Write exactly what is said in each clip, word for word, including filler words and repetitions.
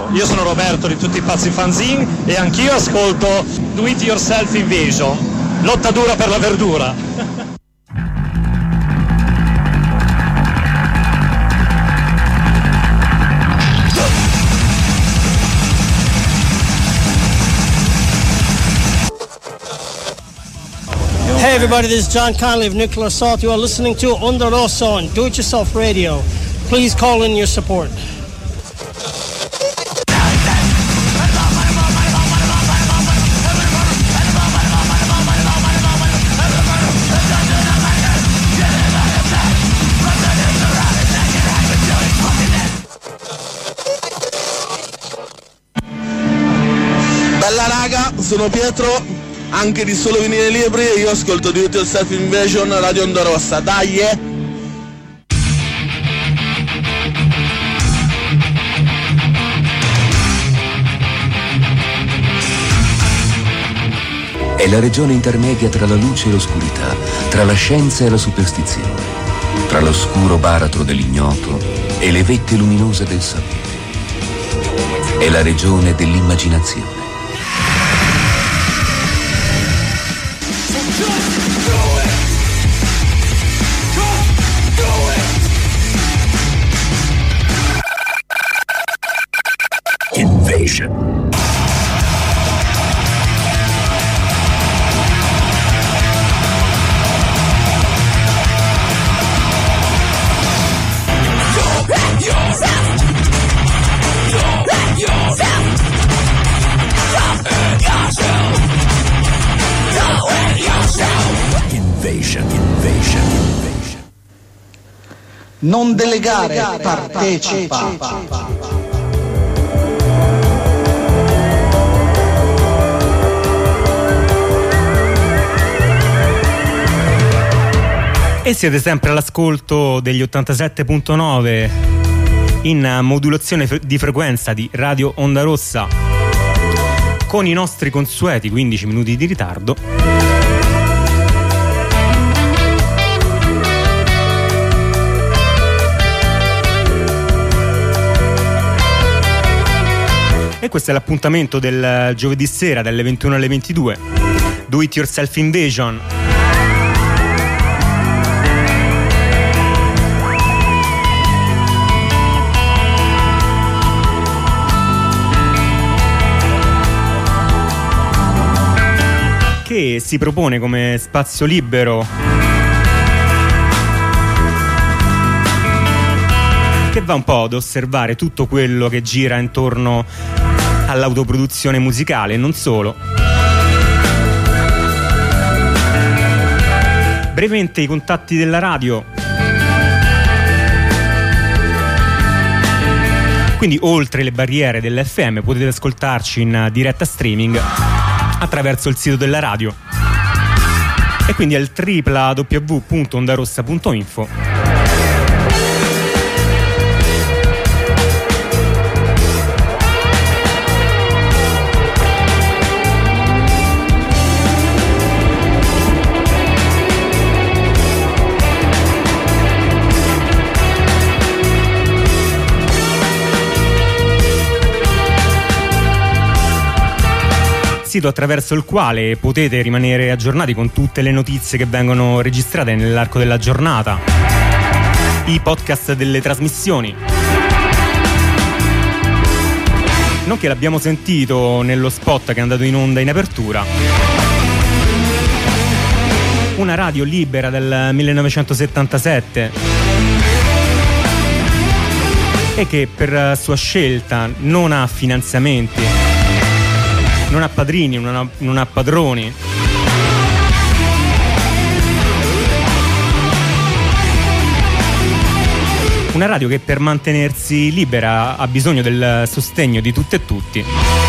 Ciao, io sono Roberto di Tutti i Pazzi Fanzine e anch'io ascolto Do It Yourself Invasion, lotta dura per la verdura. Hey everybody, this is John Conley of Nuclear Assault. You are listening to Onda Rossa on Do It Yourself Radio. Please call in your support. Bella raga, sono Pietro, anche di Solo Vinile Libri, e io ascolto Do It Yourself Invasion, Radio Onda Rossa, dai eh! È la regione intermedia tra la luce e l'oscurità, tra la scienza e la superstizione, tra l'oscuro baratro dell'ignoto e le vette luminose del sapere. È la regione dell'immaginazione. Invasion. Invasion, invasion, invasion. Non delegare, partecipa. E siete sempre all'ascolto degli ottantasette virgola nove in modulazione di frequenza di Radio Onda Rossa, con i nostri consueti quindici minuti di ritardo. E questo è l'appuntamento del giovedì sera dalle ventuno alle ventidue. Do It Yourself Invasion. Che si propone come spazio libero che va un po' ad osservare tutto quello che gira intorno all'autoproduzione musicale e non solo. Brevemente i contatti della radio. Quindi oltre le barriere dell'F M potete ascoltarci in diretta streaming attraverso il sito della radio, e quindi al w w w punto ondarossa punto info. Sito attraverso il quale potete rimanere aggiornati con tutte le notizie che vengono registrate nell'arco della giornata, i podcast delle trasmissioni, nonché l'abbiamo sentito nello spot che è andato in onda in apertura, una radio libera del millenovecentosettantasette e che per sua scelta non ha finanziamenti, non ha padrini, non ha, non ha padroni. Una radio che per mantenersi libera ha bisogno del sostegno di tutte e tutti.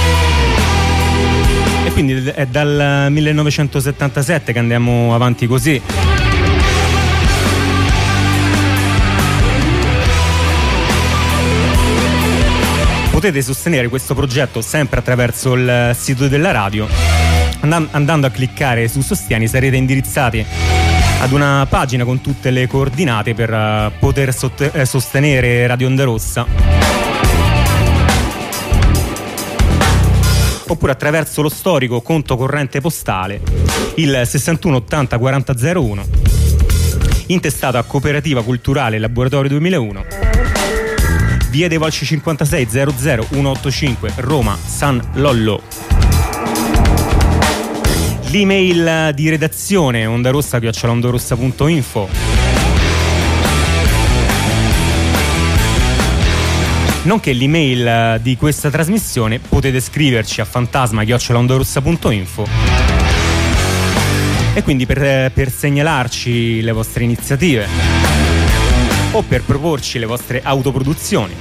E quindi è dal millenovecentosettantasette che andiamo avanti così. Potete sostenere questo progetto sempre attraverso il sito della radio. Andando a cliccare su Sostieni sarete indirizzati ad una pagina con tutte le coordinate per poter sostenere Radio Onda Rossa. oppure attraverso lo storico conto corrente postale il sessantuno ottanta quaranta zero uno, intestato a Cooperativa Culturale Laboratorio duemilauno, via dei Volsci cinquantasei zero zero uno otto cinque, Roma, San Lollo. L'email di redazione ondarossa chiocciola ondorossa punto info. Nonché l'email di questa trasmissione potete scriverci a fantasma chiocciola ondorossa punto info. E quindi per, per segnalarci le vostre iniziative o per proporci le vostre autoproduzioni.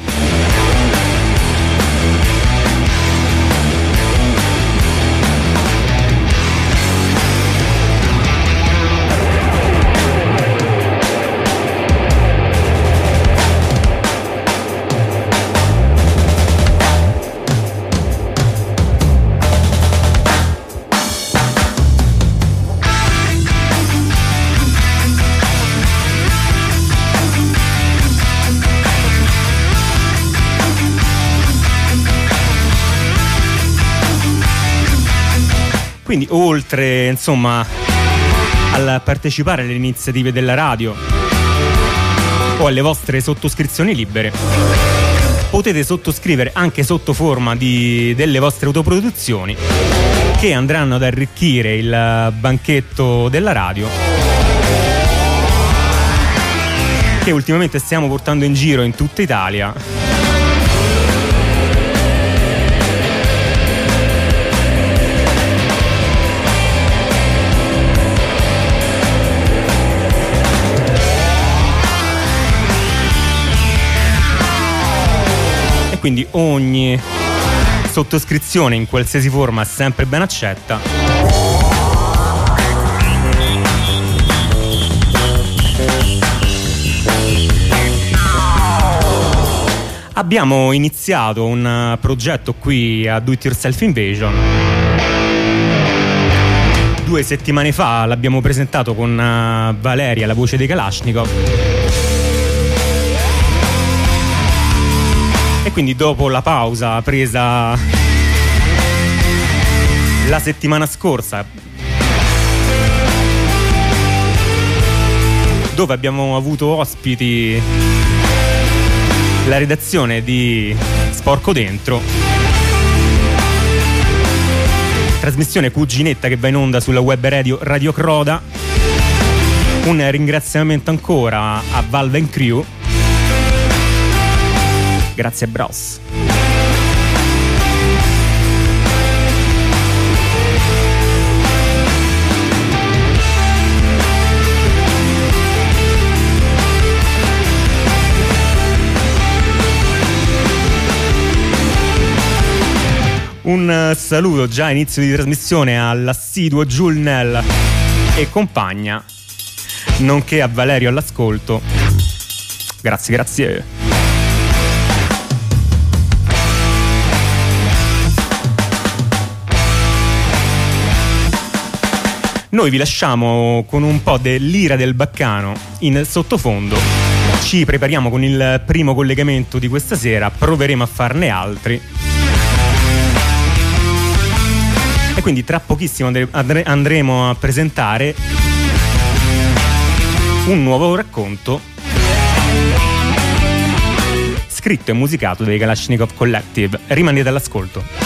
Quindi oltre, insomma, al partecipare alle iniziative della radio o alle vostre sottoscrizioni libere, potete sottoscrivere anche sotto forma di, delle vostre autoproduzioni che andranno ad arricchire il banchetto della radio, che ultimamente stiamo portando in giro in tutta Italia. Quindi ogni sottoscrizione in qualsiasi forma è sempre ben accetta. Abbiamo iniziato un progetto qui a Do It Yourself Invasion. Due settimane fa l'abbiamo presentato con Valeria, la voce dei Kalashnikov. E quindi dopo la pausa presa la settimana scorsa, dove abbiamo avuto ospiti la redazione di Sporco Dentro, trasmissione cuginetta che va in onda sulla web radio Radio Croda, un ringraziamento ancora a Valve and Crew. Grazie Bros. Un saluto già a inizio di trasmissione all'assiduo Giulnel e compagna, nonché a Valerio all'ascolto. Grazie, grazie. Noi vi lasciamo con un po' dell'ira del baccano in sottofondo. Ci prepariamo con il primo collegamento di questa sera, proveremo a farne altri. E quindi tra pochissimo andre- andre- andremo a presentare un nuovo racconto scritto e musicato dai Kalashnikov Collective. Rimanete all'ascolto.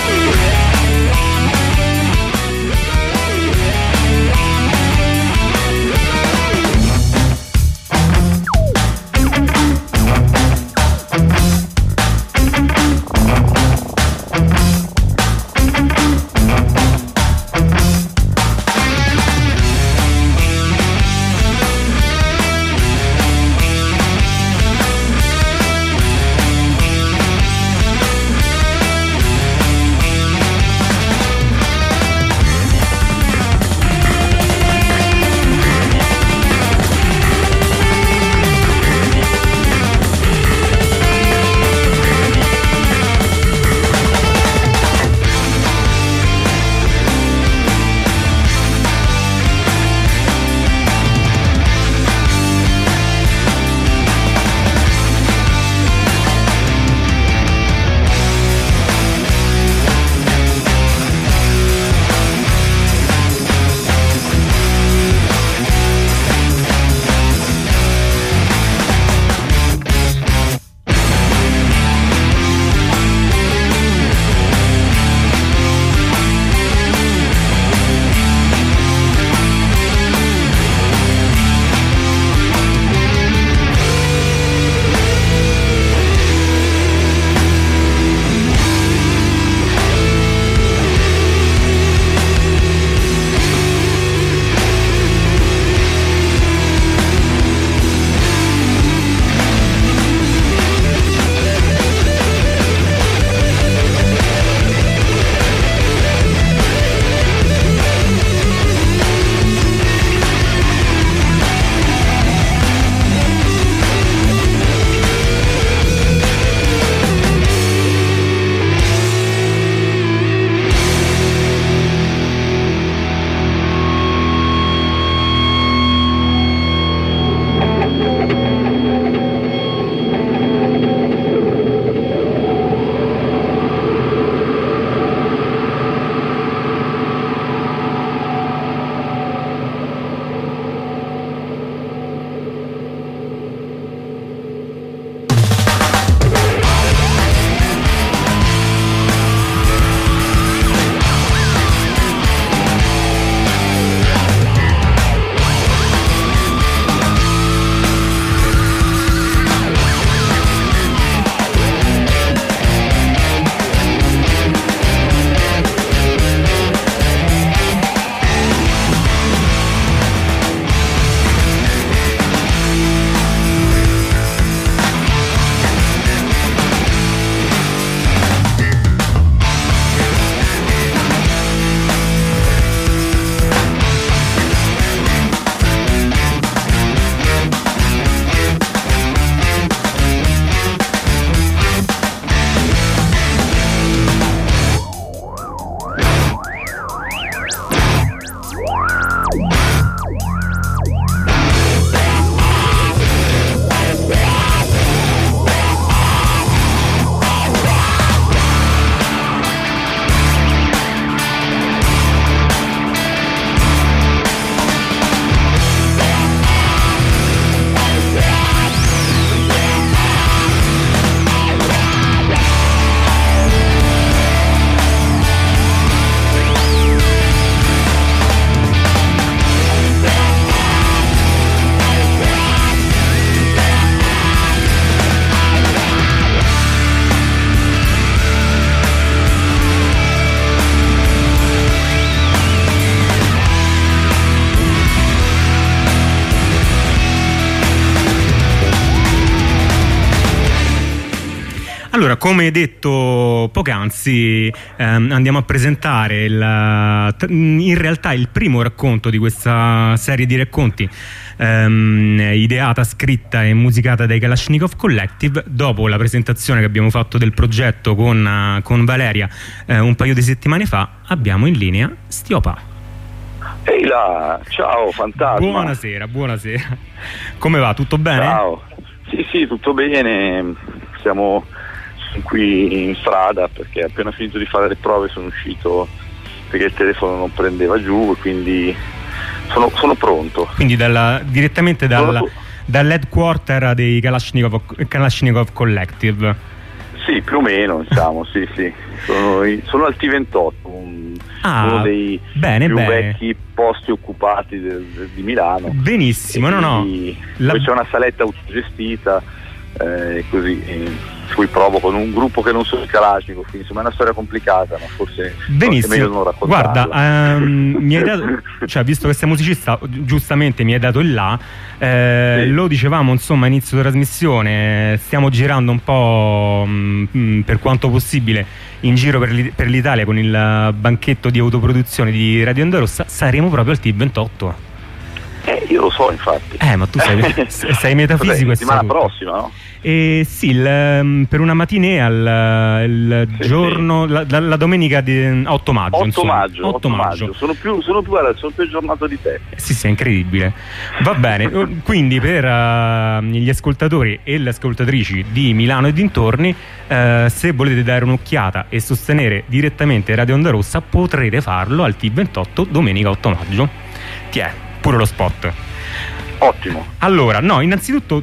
Allora, come detto poc'anzi, ehm, andiamo a presentare il, in realtà il primo racconto di questa serie di racconti ehm, ideata, scritta e musicata dai Kalashnikov Collective. Dopo la presentazione che abbiamo fatto del progetto con, con Valeria eh, un paio di settimane fa, abbiamo in linea Stiopa. Ehi là, ciao Fantasma. Buonasera, buonasera. Come va? Tutto bene? Ciao. Sì, sì, tutto bene. Siamo qui in strada perché appena finito di fare le prove sono uscito perché il telefono non prendeva giù, quindi sono, sono pronto. Quindi dalla, direttamente dal, dall'headquarter dei Kalashnikov, Kalashnikov Collective. Sì, più o meno, diciamo, sì, sì. Sono, sono al T ventotto, un, ah, uno dei bene, più bene. vecchi posti occupati de, de, di Milano. Benissimo, no, no. La... Poi c'è una saletta autogestita, eh, così, eh, cui provo con un gruppo che non sono i Kalashnikov, quindi insomma è una storia complicata, ma forse, benissimo. forse è meglio non raccontarla. Guarda, um, mi hai dato, cioè, visto che sei musicista, giustamente mi hai dato il là. Eh, sì. Lo dicevamo insomma a inizio di trasmissione, stiamo girando un po' mh, per quanto possibile in giro per, l'I- per l'Italia con il banchetto di autoproduzione di Radio Onda Rossa. Saremo proprio al T ventotto. Eh, io lo so, infatti. Eh, ma tu sei, sei metafisico. La settimana prossima, no? Eh, sì, il, per una matinea il, il sì, giorno, sì. La, la domenica di otto maggio. otto insomma. maggio, otto otto maggio. maggio. Sono più, sono più, guarda, sono più aggiornato di te. Sì, sì, è incredibile. Va bene, quindi per uh, gli ascoltatori e le ascoltatrici di Milano e dintorni, uh, se volete dare un'occhiata e sostenere direttamente Radio Onda Rossa, potrete farlo al T ventotto domenica otto maggio. Ti è, pure lo spot. Ottimo. Allora, no, innanzitutto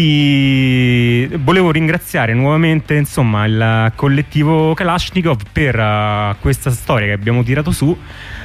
ti volevo ringraziare nuovamente, insomma, il collettivo Kalashnikov per uh, questa storia che abbiamo tirato su.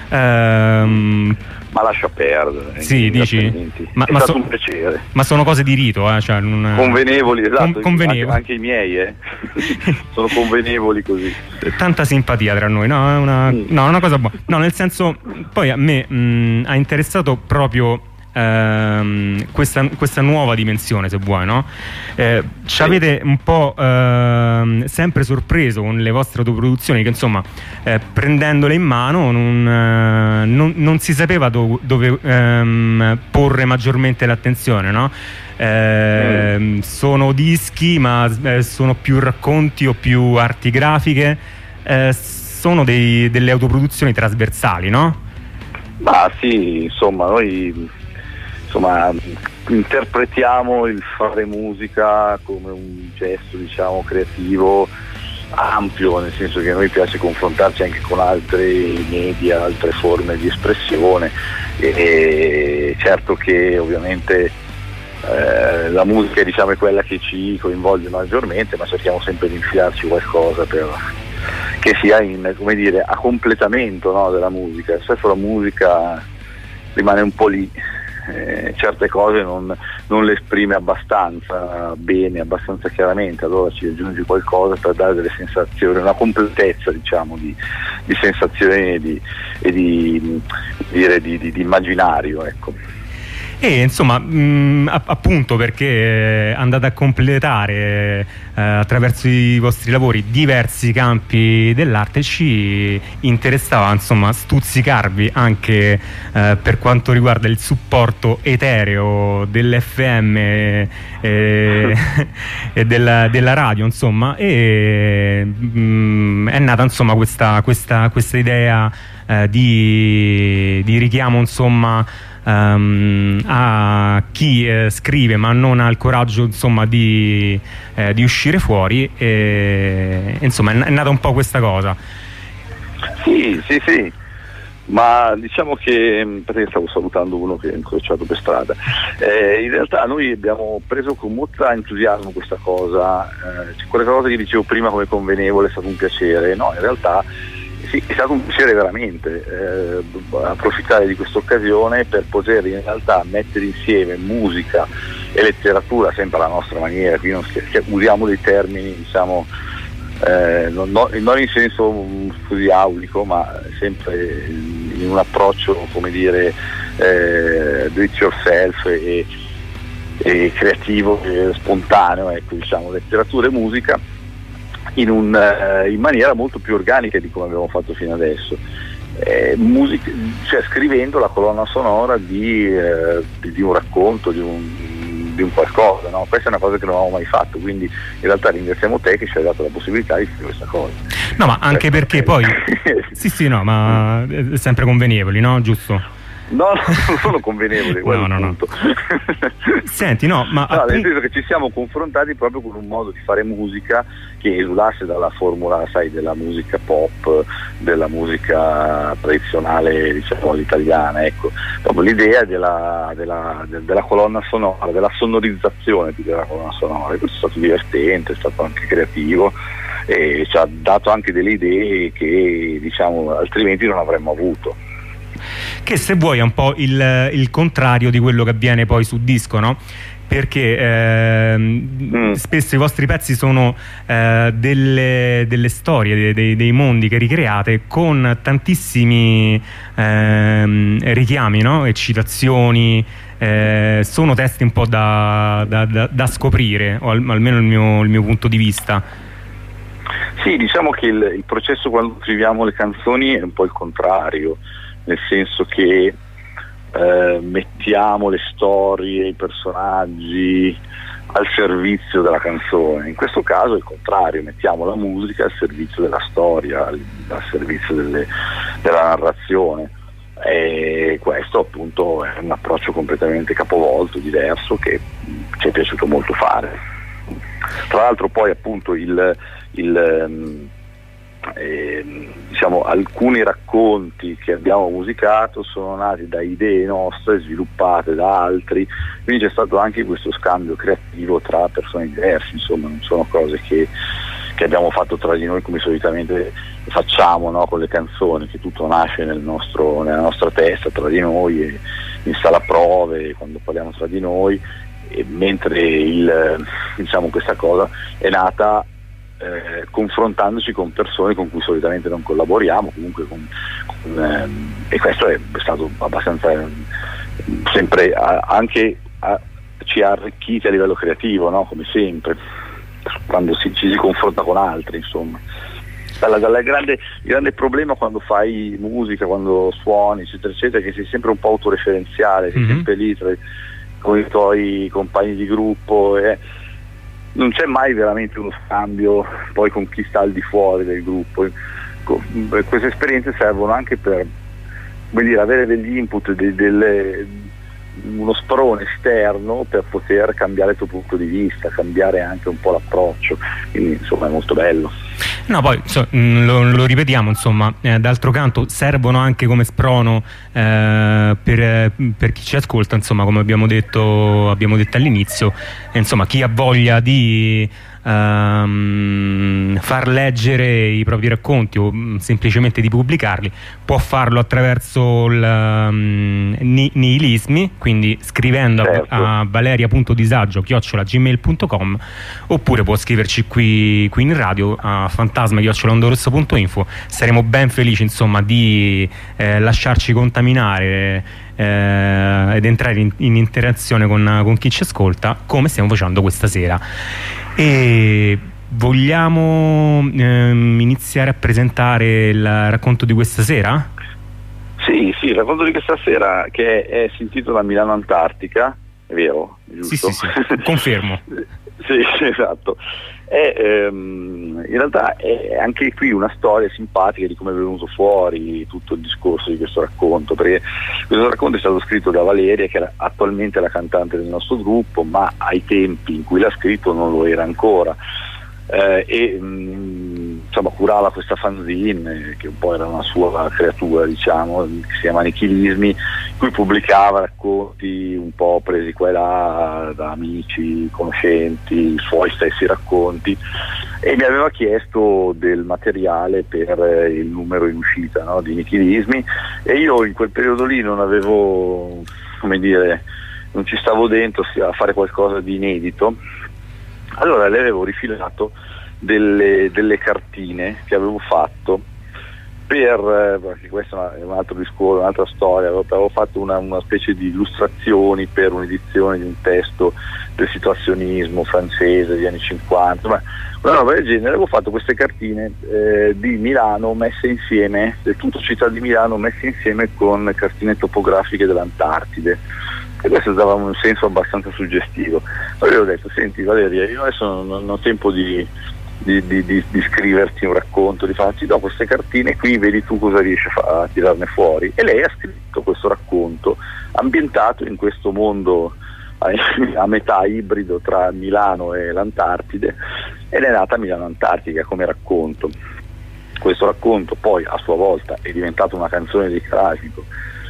Ehm, ma lascia perdere. Sì, dici? Ma, è ma stato so, un piacere. Ma sono cose di rito, eh? Cioè, non, convenevoli, esatto. Con, convenevoli. Anche, anche i miei, eh. sono convenevoli così. Tanta simpatia tra noi, no? È una, mm. no, è una cosa buona. No, nel senso, poi a me mh, ha interessato proprio Ehm, questa, questa nuova dimensione, se vuoi, no? Eh, ci avete un po' ehm, sempre sorpreso con le vostre autoproduzioni che insomma eh, prendendole in mano non, eh, non, non si sapeva do, dove ehm, porre maggiormente l'attenzione, no? Eh, mm. Sono dischi ma eh, sono più racconti o più arti grafiche, eh, sono dei, delle autoproduzioni trasversali, no? Ma sì, insomma noi insomma interpretiamo il fare musica come un gesto, diciamo, creativo ampio, nel senso che a noi piace confrontarci anche con altri media, altre forme di espressione e, e certo che ovviamente eh, la musica, diciamo, è quella che ci coinvolge maggiormente, ma cerchiamo sempre di infilarci qualcosa per che sia in, come dire, a completamento, no, della musica. Se la musica rimane un po' lì, eh, certe cose non, non le esprime abbastanza bene, abbastanza chiaramente, allora ci aggiungi qualcosa per dare delle sensazioni, una completezza, diciamo, di, di sensazioni e di, e di, dire, di, di, di immaginario, ecco. E insomma, mh, appunto perché andate a completare eh, attraverso i vostri lavori diversi campi dell'arte, ci interessava insomma stuzzicarvi anche eh, per quanto riguarda il supporto etereo dell'F M e, e della, della radio, insomma, e mh, è nata insomma questa, questa, questa idea eh, di, di richiamo, insomma, Um, a chi eh, scrive ma non ha il coraggio, insomma, di, eh, di uscire fuori, e, insomma è, è nata un po' questa cosa. Sì, sì, sì, ma diciamo che, perché stavo salutando uno che è incrociato per strada, eh, in realtà noi abbiamo preso con molto entusiasmo questa cosa, eh, quella cosa che dicevo prima come convenevole è stato un piacere, no, in realtà sì, è stato un piacere veramente eh, approfittare di questa occasione per poter in realtà mettere insieme musica e letteratura sempre alla nostra maniera, qui non scher- usiamo dei termini, diciamo, eh, non, non in senso così aulico, ma sempre in un approccio, come dire, eh, do it yourself e, e creativo e spontaneo, ecco, diciamo, letteratura e musica, in, un, eh, in maniera molto più organica di come abbiamo fatto fino adesso. Eh, musica, cioè scrivendo la colonna sonora di, eh, di, di un racconto, di un, di un qualcosa, no? Questa è una cosa che non avevamo mai fatto, quindi in realtà ringraziamo te che ci hai dato la possibilità di fare questa cosa. No, ma anche Questo perché poi sì sì no, ma è sempre convenevoli, no? Giusto? No, no, non sono convenevoli, no, no, no. Senti, no, ma no, appunto... nel senso che ci siamo confrontati proprio con un modo di fare musica che esulasse dalla formula, sai, della musica pop, della musica tradizionale, diciamo, italiana, ecco. Proprio l'idea della, della, della colonna sonora, della sonorizzazione della colonna sonora. E questo è stato divertente, è stato anche creativo e ci ha dato anche delle idee che, diciamo, altrimenti non avremmo avuto. Che se vuoi è un po' il, il contrario di quello che avviene poi su disco, no? Perché eh, mm. spesso i vostri pezzi sono eh, delle, delle storie, dei, dei mondi che ricreate con tantissimi eh, richiami, no? E citazioni, eh, sono testi un po' da, da, da, da scoprire, o al, almeno il mio, il mio punto di vista. Sì, diciamo che il, il processo quando scriviamo le canzoni è un po' il contrario, nel senso che eh, mettiamo le storie, i personaggi al servizio della canzone. In questo caso è il contrario, mettiamo la musica al servizio della storia, al, al servizio delle, della narrazione, e questo appunto è un approccio completamente capovolto, diverso, che ci è piaciuto molto fare. Tra l'altro poi appunto il, il Eh, diciamo, alcuni racconti che abbiamo musicato sono nati da idee nostre sviluppate da altri, quindi c'è stato anche questo scambio creativo tra persone diverse, insomma non sono cose che, che abbiamo fatto tra di noi come solitamente facciamo, no? Con le canzoni, che tutto nasce nel nostro, nella nostra testa tra di noi e in sala prove quando parliamo tra di noi, e mentre il, diciamo, questa cosa è nata Eh, confrontandoci con persone con cui solitamente non collaboriamo, comunque con, con, ehm, e questo è stato abbastanza eh, sempre a, anche a, ci ha arricchiti a livello creativo, no? Come sempre quando si, ci si confronta con altri, insomma. Dalla, dalla grande, il grande problema quando fai musica, quando suoni eccetera eccetera, è che sei sempre un po' autoreferenziale, sei mm-hmm. sempre lì tra, con i tuoi compagni di gruppo e non c'è mai veramente uno scambio poi con chi sta al di fuori del gruppo. Queste esperienze servono anche per, come dire, avere degli input, de, delle, uno sprone esterno per poter cambiare il tuo punto di vista, cambiare anche un po' l'approccio, quindi insomma è molto bello. No, poi so, lo, lo ripetiamo, insomma, eh, d'altro canto servono anche come sprono eh, per, per chi ci ascolta, insomma, come abbiamo detto, abbiamo detto all'inizio, eh, insomma, chi ha voglia di ehm, far leggere i propri racconti o mh, semplicemente di pubblicarli, può farlo attraverso il um, ni- nihilismi, quindi scrivendo certo. a, a valeria.disagio chiocciola gmail punto com, oppure può scriverci qui, qui in radio a fantasma chiocciola ondorossa punto info. Saremo ben felici, insomma, di eh, lasciarci contaminare eh, ed entrare in, in interazione con, con chi ci ascolta, come stiamo facendo questa sera. E vogliamo ehm, iniziare a presentare il racconto di questa sera? Sì, sì, il racconto di questa sera, che è, è si intitola Milano Antartica, è vero? Giusto? Sì, sì, sì, confermo. Sì, esatto. È, ehm, in realtà è anche qui una storia simpatica di come è venuto fuori tutto il discorso di questo racconto, perché questo racconto è stato scritto da Valeria, che è attualmente la cantante del nostro gruppo, ma ai tempi in cui l'ha scritto non lo era ancora. Eh, e mh, insomma curava questa fanzine che un po' era una sua creatura, diciamo, che si chiama Nichilismi, in cui pubblicava racconti un po' presi qua e là da amici, conoscenti, i suoi stessi racconti, e mi aveva chiesto del materiale per il numero in uscita, no, di Nichilismi, e io in quel periodo lì non avevo, come dire, non ci stavo dentro a fare qualcosa di inedito. Allora le avevo rifilato delle, delle cartine che avevo fatto per, perché questo è un altro discorso, un'altra storia, avevo fatto una, una specie di illustrazioni per un'edizione di un testo del situazionismo francese degli anni cinquanta, ma una roba del genere. Avevo fatto queste cartine eh, di Milano messe insieme, del tutto città di Milano messe insieme con cartine topografiche dell'Antartide, e questo dava un senso abbastanza suggestivo. Allora ho detto: senti Valeria, io adesso non, non ho tempo di Di, di, di, di scriverti un racconto, di farci do queste cartine qui, vedi tu cosa riesci a, fa- a tirarne fuori. E lei ha scritto questo racconto ambientato in questo mondo a, a metà ibrido tra Milano e l'Antartide, ed è nata Milano Antartica come racconto. Questo racconto poi a sua volta è diventato una canzone di Classico,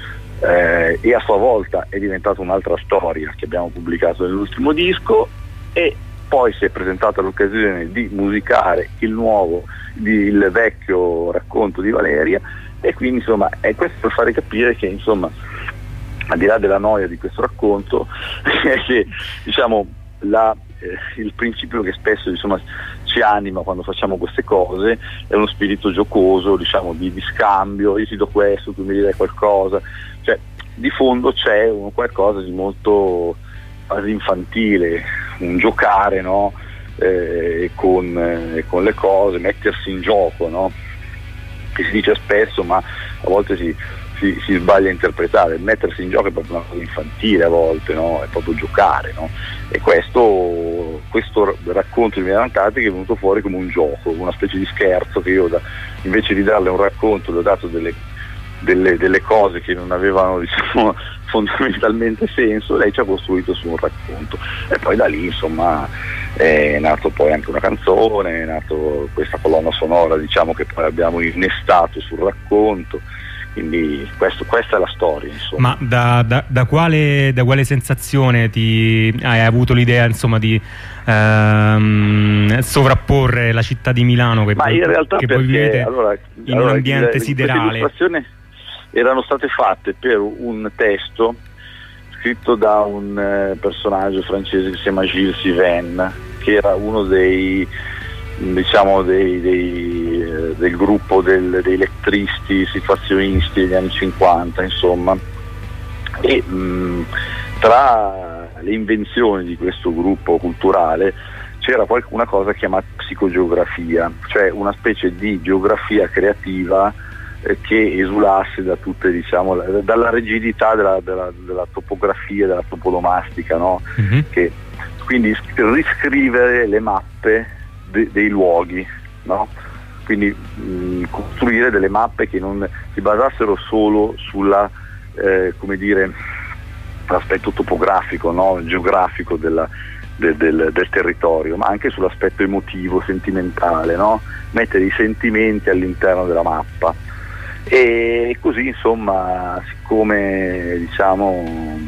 eh, e a sua volta è diventata un'altra storia che abbiamo pubblicato nell'ultimo disco, e poi si è presentata l'occasione di musicare il nuovo, il vecchio racconto di Valeria, e quindi insomma è questo per fare capire che insomma, al di là della noia di questo racconto, è che diciamo la, eh, il principio che spesso insomma ci anima quando facciamo queste cose è uno spirito giocoso, diciamo di, di scambio, io ti do questo, tu mi dai qualcosa, cioè di fondo c'è un qualcosa di molto quasi infantile, un giocare, no? eh, con, eh, con le cose, mettersi in gioco, no? Che si dice spesso ma a volte si, si, si sbaglia a interpretare. Mettersi in gioco è proprio una cosa infantile a volte, no? È proprio giocare, no? E questo, questo racconto di Milano Antartica è venuto fuori come un gioco, una specie di scherzo che io da, invece di darle un racconto le ho dato delle, delle, delle cose che non avevano, diciamo, fondamentalmente senso, lei ci ha costruito su un racconto, e poi da lì insomma è nato poi anche una canzone, è nato questa colonna sonora, diciamo, che poi abbiamo innestato sul racconto, quindi questo, questa è la storia, insomma. Ma da, da, da, quale, da quale sensazione ti hai avuto l'idea, insomma, di ehm, sovrapporre la città di Milano che, Ma in realtà che perché, voi vivete allora, in allora, un ambiente il, siderale? Erano state fatte per un testo scritto da un eh, personaggio francese che si chiama Gilles Siven, che era uno dei, diciamo, dei, dei, eh, del gruppo del, dei lettristi situazionisti degli anni cinquanta, insomma, e mh, tra le invenzioni di questo gruppo culturale c'era una cosa chiamata psicogeografia, cioè una specie di geografia creativa che esulasse da tutte, diciamo, dalla rigidità della, della, della topografia, della toponomastica, no? Mm-hmm. Che, quindi riscrivere le mappe de, dei luoghi, no? Quindi mh, costruire delle mappe che non si basassero solo sulla, eh, come dire, l'aspetto topografico, no? Geografico della, del, del, del territorio, ma anche sull'aspetto emotivo, sentimentale, no? Mettere i sentimenti all'interno della mappa. E così insomma, siccome diciamo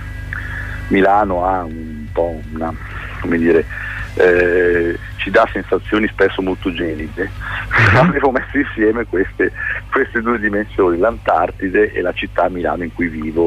Milano ha un po' una, come dire, eh, ci dà sensazioni spesso molto gelide, avevo messo insieme queste, queste due dimensioni, l'Antartide e la città Milano in cui vivo,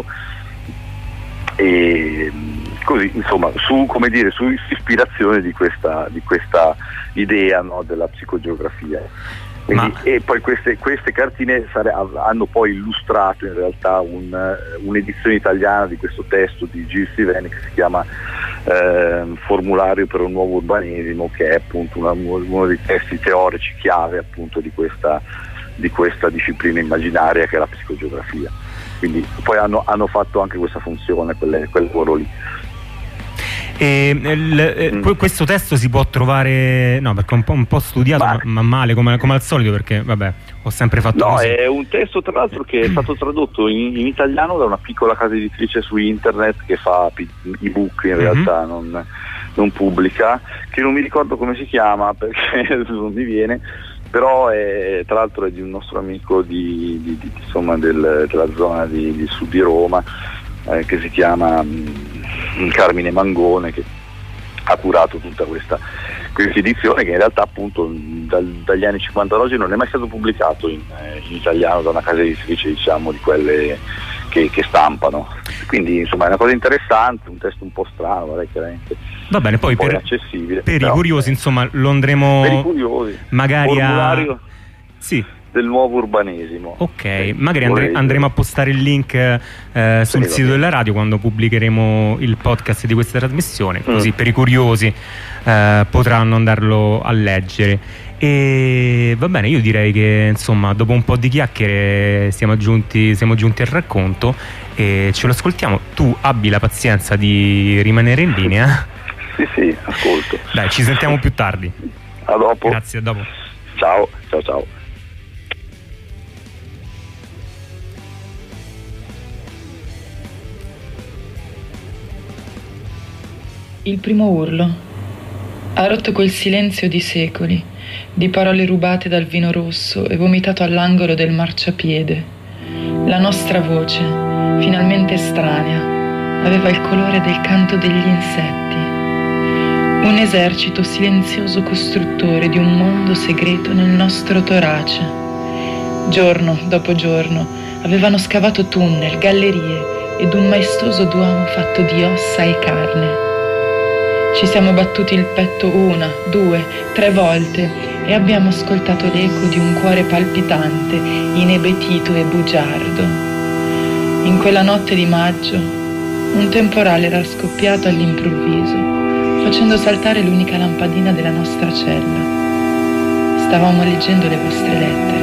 e così insomma su, come dire, su ispirazione di questa, di questa idea, no, della psicogeografia. Quindi, Ma... E poi queste, queste cartine sare- hanno poi illustrato in realtà un, un'edizione italiana di questo testo di Gilles Siven che si chiama eh, Formulario per un nuovo urbanesimo, che è appunto una, uno dei testi teorici chiave appunto di questa, di questa disciplina immaginaria che è la psicogeografia. Quindi poi hanno, hanno fatto anche questa funzione, quelle, quel lavoro lì. E, il, mm. questo testo si può trovare, no, perché è un po', un po' studiato, ma, ma male come, come al solito, perché vabbè, ho sempre fatto no, così. È un testo tra l'altro che è stato tradotto in, in italiano da una piccola casa editrice su internet che fa ebook, in realtà mm-hmm. non, non pubblica, che non mi ricordo come si chiama perché non mi viene, però è, tra l'altro è di un nostro amico di, di, di, insomma del, della zona di, di sud di Roma, eh, che si chiama mh, Carmine Mangone, che ha curato tutta questa, questa edizione che in realtà appunto dal, dagli anni cinquanta ad oggi non è mai stato pubblicato in, in italiano da una casa editrice, diciamo, di quelle che, che stampano. Quindi insomma è una cosa interessante, un testo un po' strano, vabbè, chiaramente. Va bene, poi per, inaccessibile, per però, i curiosi insomma lo andremo per i curiosi magari formulario, a... Sì. del nuovo urbanesimo. Ok, magari andre- andremo a postare il link eh, sul sì, sito della radio quando pubblicheremo il podcast di questa trasmissione, mm. così per i curiosi eh, potranno andarlo a leggere. E va bene, io direi che insomma dopo un po' di chiacchiere siamo giunti, siamo giunti al racconto e ce lo ascoltiamo. Tu abbi la pazienza di rimanere in linea. Sì, sì, ascolto. Dai, ci sentiamo più tardi. A dopo. Grazie, a dopo. Ciao, ciao, ciao. Il primo urlo ha rotto quel silenzio di secoli, di parole rubate dal vino rosso e vomitato all'angolo del marciapiede. La nostra voce, finalmente estranea, aveva il colore del canto degli insetti. Un esercito silenzioso costruttore di un mondo segreto nel nostro torace. Giorno dopo giorno avevano scavato tunnel, gallerie ed un maestoso duomo fatto di ossa e carne. Ci siamo battuti il petto una, due, tre volte e abbiamo ascoltato l'eco di un cuore palpitante, inebetito e bugiardo. In quella notte di maggio, un temporale era scoppiato all'improvviso, facendo saltare l'unica lampadina della nostra cella. Stavamo leggendo le vostre lettere.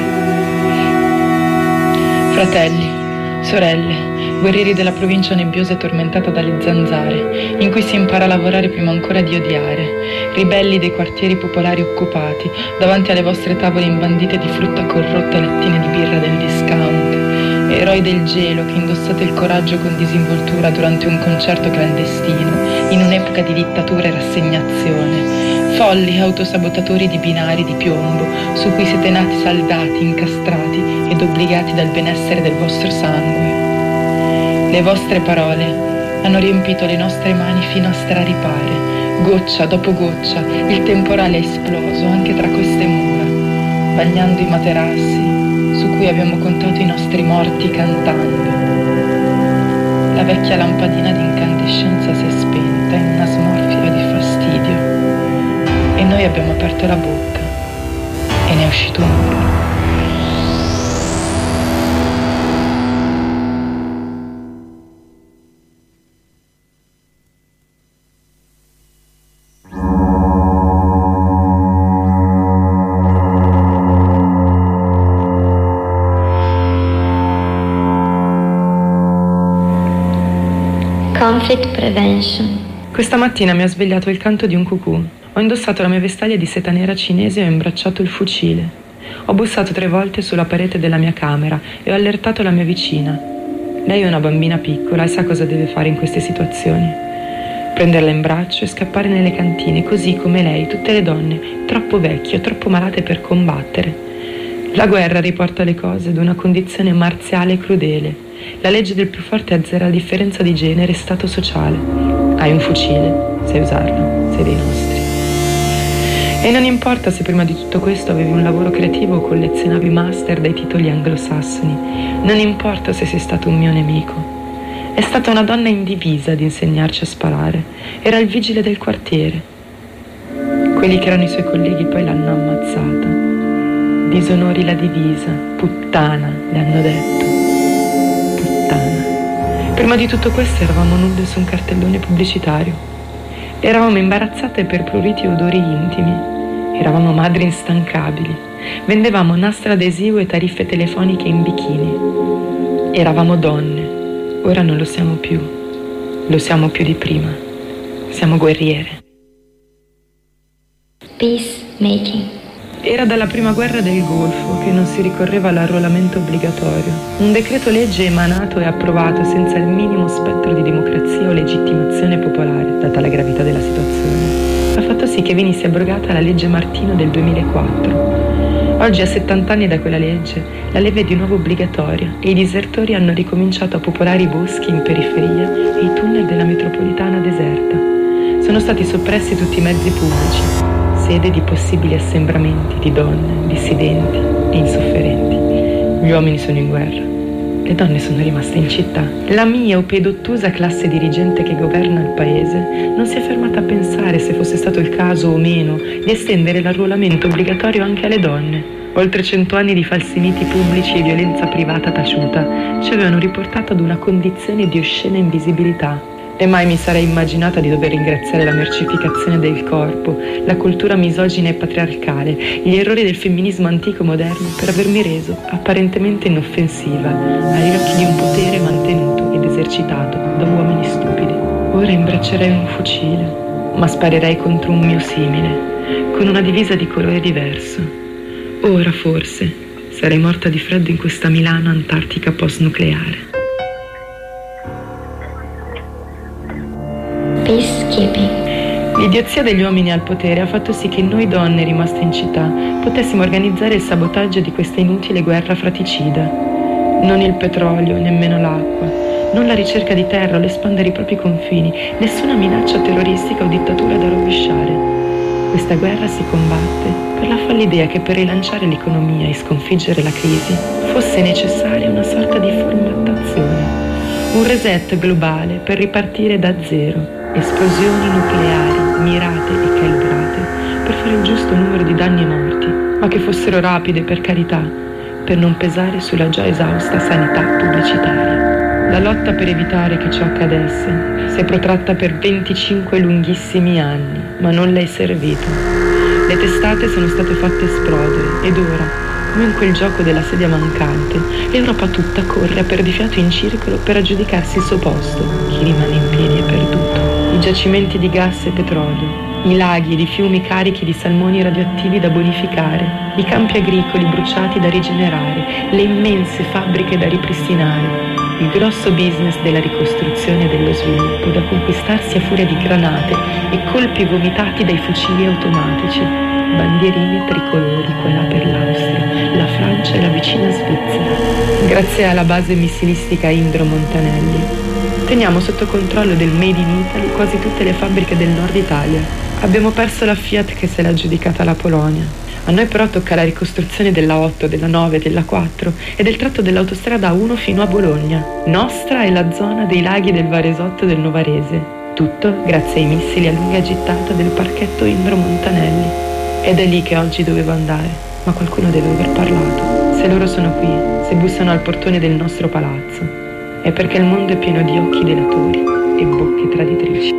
Fratelli, sorelle, guerrieri della provincia nebbiosa e tormentata dalle zanzare, in cui si impara a lavorare prima ancora di odiare, ribelli dei quartieri popolari occupati, davanti alle vostre tavole imbandite di frutta corrotta e lattine di birra del discount, eroi del gelo che indossate il coraggio con disinvoltura durante un concerto clandestino, in un'epoca di dittatura e rassegnazione, folli autosabotatori di binari di piombo, su cui siete nati saldati, incastrati ed obbligati dal benessere del vostro sangue. Le vostre parole hanno riempito le nostre mani fino a straripare. Goccia dopo goccia, il temporale è esploso anche tra queste mura, bagnando i materassi su cui abbiamo contato i nostri morti cantando. La vecchia lampadina di incandescenza si è spenta in una smorfia di fastidio e noi abbiamo aperto la bocca e ne è uscito un urlo. Conflict prevention. Questa mattina mi ha svegliato il canto di un cucù. Ho indossato la mia vestaglia di seta nera cinese e ho imbracciato il fucile. Ho bussato tre volte sulla parete della mia camera e ho allertato la mia vicina. Lei è una bambina piccola e sa cosa deve fare in queste situazioni. Prenderla in braccio e scappare nelle cantine, così come lei, tutte le donne, troppo vecchie o troppo malate per combattere. La guerra riporta le cose ad una condizione marziale e crudele. La legge del più forte azzera la differenza di genere e stato sociale. Hai un fucile, sai usarlo, sei dei nostri. E non importa se prima di tutto questo avevi un lavoro creativo o collezionavi master dai titoli anglosassoni. Non importa se sei stato un mio nemico. È stata una donna in divisa ad insegnarci a sparare. Era il vigile del quartiere. Quelli che erano i suoi colleghi poi l'hanno ammazzata. Disonori la divisa, puttana, le hanno detto. Puttana. Prima di tutto questo eravamo nude su un cartellone pubblicitario. Eravamo imbarazzate per pruriti odori intimi. Eravamo madri instancabili. Vendevamo nastro adesivo e tariffe telefoniche in bikini. Eravamo donne. Ora non lo siamo più. Lo siamo più di prima. Siamo guerriere. Peacemaking. Era dalla prima guerra del Golfo che non si ricorreva all'arruolamento obbligatorio. Un decreto legge emanato e approvato senza il minimo spettro di democrazia o legittimazione popolare, data la gravità della situazione, ha fatto sì che venisse abrogata la legge Martino del duemilaquattro. Oggi, a settanta anni da quella legge, la leva è di nuovo obbligatoria e i disertori hanno ricominciato a popolare i boschi in periferia e i tunnel della metropolitana deserta. Sono stati soppressi tutti i mezzi pubblici, sede di possibili assembramenti di donne, dissidenti e insofferenti. Gli uomini sono in guerra, le donne sono rimaste in città. La miope ed ottusa classe dirigente che governa il paese non si è fermata a pensare se fosse stato il caso o meno di estendere l'arruolamento obbligatorio anche alle donne. Oltre cento anni di falsi miti pubblici e violenza privata taciuta ci avevano riportato ad una condizione di oscena invisibilità. E mai mi sarei immaginata di dover ringraziare la mercificazione del corpo, la cultura misogina e patriarcale, gli errori del femminismo antico moderno per avermi reso apparentemente inoffensiva agli occhi di un potere mantenuto ed esercitato da uomini stupidi. Ora imbraccerei un fucile, ma sparerei contro un mio simile, con una divisa di colore diverso. Ora forse sarei morta di freddo in questa Milano antartica post-nucleare. Peacekeeping. L'idiozia degli uomini al potere ha fatto sì che noi donne rimaste in città potessimo organizzare il sabotaggio di questa inutile guerra fratricida. Non il petrolio, nemmeno l'acqua, non la ricerca di terra o l'espandere i propri confini, nessuna minaccia terroristica o dittatura da rovesciare. Questa guerra si combatte per la folle idea che per rilanciare l'economia e sconfiggere la crisi fosse necessaria una sorta di formattazione, un reset globale per ripartire da zero. Esplosioni nucleari mirate e calibrate per fare il giusto numero di danni e morti, ma che fossero rapide, per carità, per non pesare sulla già esausta sanità pubblicitaria. La lotta per evitare che ciò accadesse si è protratta per venticinque lunghissimi anni, ma non le è servito. Le testate sono state fatte esplodere ed ora, come in quel gioco della sedia mancante, l'Europa tutta corre a perdifiato in circolo per aggiudicarsi il suo posto. Chi rimane in piedi è perduto. I giacimenti di gas e petrolio, i laghi ed i fiumi carichi di salmoni radioattivi da bonificare, i campi agricoli bruciati da rigenerare, le immense fabbriche da ripristinare, il grosso business della ricostruzione e dello sviluppo da conquistarsi a furia di granate e colpi vomitati dai fucili automatici, bandierine tricolori qua e là per l'Austria, la Francia e la vicina Svizzera. Grazie alla base missilistica Indro Montanelli teniamo sotto controllo del Made in Italy quasi tutte le fabbriche del nord Italia. Abbiamo perso la Fiat che se l'ha aggiudicata la Polonia. A noi però tocca la ricostruzione della otto, della nove, della quattro e del tratto dell'autostrada A uno fino a Bologna. Nostra è la zona dei laghi del Varesotto e del Novarese. Tutto grazie ai missili a lunga gittata del parchetto Indro Montanelli. Ed è lì che oggi dovevo andare, ma qualcuno deve aver parlato. Se loro sono qui, se bussano al portone del nostro palazzo, è perché il mondo è pieno di occhi delatori e bocche traditrici.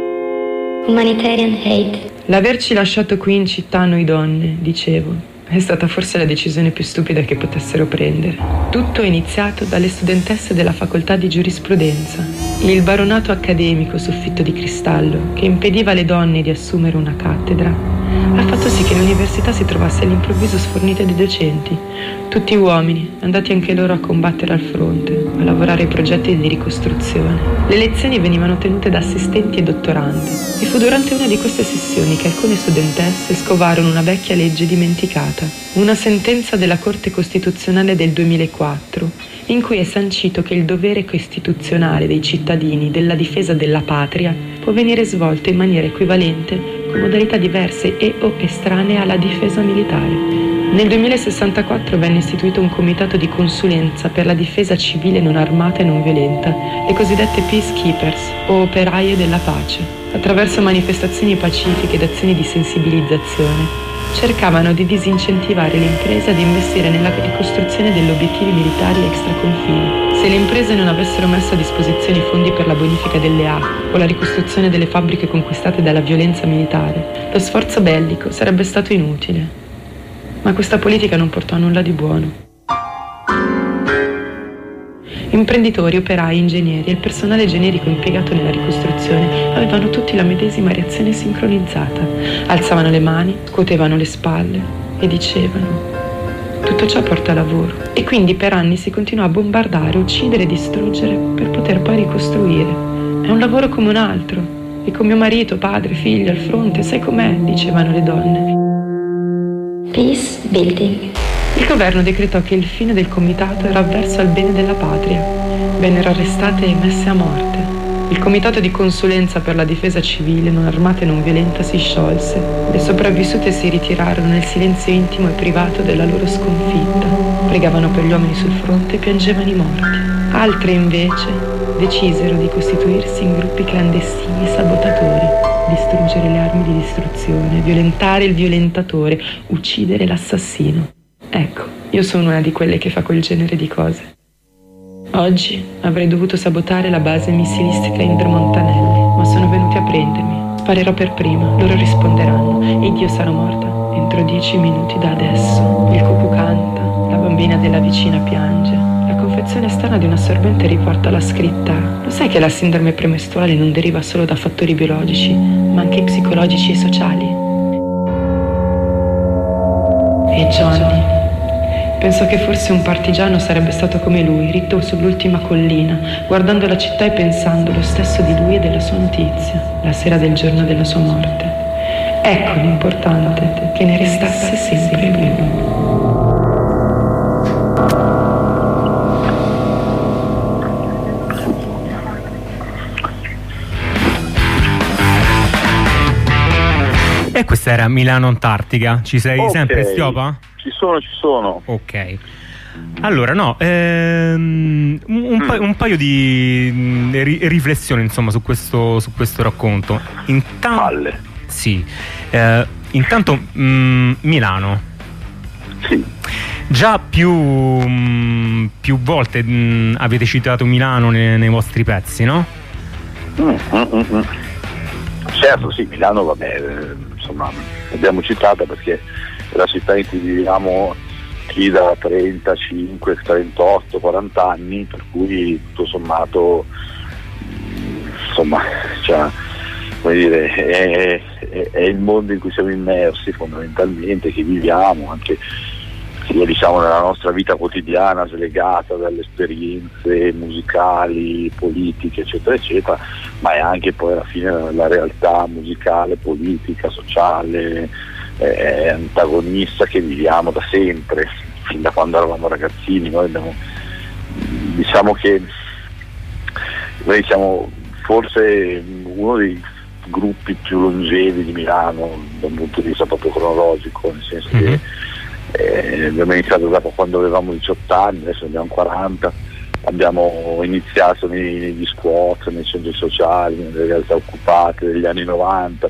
Humanitarian hate. L'averci lasciato qui in città noi donne, dicevo, è stata forse la decisione più stupida che potessero prendere. Tutto è iniziato dalle studentesse della facoltà di giurisprudenza. Il baronato accademico soffitto di cristallo, che impediva alle donne di assumere una cattedra, ha fatto sì che l'università si trovasse all'improvviso sfornita di docenti, tutti uomini, andati anche loro a combattere al fronte, a lavorare ai progetti di ricostruzione. Le lezioni venivano tenute da assistenti e dottorande, e fu durante una di queste sessioni che alcune studentesse scovarono una vecchia legge dimenticata, una sentenza della Corte Costituzionale del duemilaquattro, in cui è sancito che il dovere costituzionale dei cittadini della difesa della patria può venire svolto in maniera equivalente con modalità diverse e o estranee alla difesa militare. Nel duemilasessantaquattro venne istituito un comitato di consulenza per la difesa civile non armata e non violenta, le cosiddette peacekeepers o operaie della pace. Attraverso manifestazioni pacifiche ed azioni di sensibilizzazione cercavano di disincentivare le imprese ad investire nella ricostruzione degli obiettivi militari extraconfini. Se le imprese non avessero messo a disposizione i fondi per la bonifica delle acque o la ricostruzione delle fabbriche conquistate dalla violenza militare, lo sforzo bellico sarebbe stato inutile. Ma questa politica non portò a nulla di buono. Imprenditori, operai, ingegneri e il personale generico impiegato nella ricostruzione avevano tutti la medesima reazione sincronizzata. Alzavano le mani, scuotevano le spalle e dicevano: tutto ciò porta lavoro. E quindi per anni si continuò a bombardare, uccidere e distruggere per poter poi ricostruire. È un lavoro come un altro. E con mio marito, padre, figlio al fronte, sai com'è? Dicevano le donne. Peace building. Il governo decretò che il fine del comitato era avverso al bene della patria. Vennero arrestate e messe a morte. Il comitato di consulenza per la difesa civile non armata e non violenta si sciolse. Le sopravvissute si ritirarono nel silenzio intimo e privato della loro sconfitta. Pregavano per gli uomini sul fronte e piangevano i morti. Altre invece decisero di costituirsi in gruppi clandestini e sabotatori, distruggere le armi di distruzione, violentare il violentatore, uccidere l'assassino. Ecco, io sono una di quelle che fa quel genere di cose. Oggi avrei dovuto sabotare la base missilistica intermontanelli, ma sono venuti a prendermi. Sparerò per prima, loro risponderanno ed io sarò morta entro dieci minuti da adesso. Il cucù canta, la bambina della vicina piange. La confezione esterna di un assorbente riporta la scritta: lo sai che la sindrome premestruale non deriva solo da fattori biologici, ma anche psicologici e sociali? E Johnny, penso che forse un partigiano sarebbe stato come lui, ritto sull'ultima collina, guardando la città e pensando lo stesso di lui e della sua notizia, la sera del giorno della sua morte. Ecco l'importante, che ne restasse sempre lui. E questa era Milano Antartica. Ci sei okay. sempre, Stiopa? Ci sono, ci sono. Ok. Allora, no, ehm, un, pa- un paio di mh, ri- riflessioni, insomma, su questo, su questo racconto. Intanto, Palle. Sì. Eh, intanto, mh, Milano. Sì. Già più, mh, più volte mh, avete citato Milano nei, nei vostri pezzi, no? Mm, mm, mm. Certo, sì, Milano, vabbè, insomma, l'abbiamo citata perché è la città in cui viviamo qui da trentacinque, trentotto, quaranta anni, per cui tutto sommato, insomma, cioè, come dire, è, è, è il mondo in cui siamo immersi fondamentalmente, che viviamo, anche sia diciamo nella nostra vita quotidiana, slegata dalle esperienze musicali, politiche, eccetera, eccetera, ma è anche poi alla fine la realtà musicale, politica, sociale, eh, antagonista che viviamo da sempre, fin da quando eravamo ragazzini. Noi abbiamo, diciamo che noi siamo forse uno dei gruppi più longevi di Milano da un punto di vista proprio cronologico, nel senso mm-hmm. che Eh, abbiamo iniziato da quando avevamo diciotto anni, adesso abbiamo quaranta, abbiamo iniziato nei, negli squat, nei centri sociali, nelle realtà occupate degli anni novanta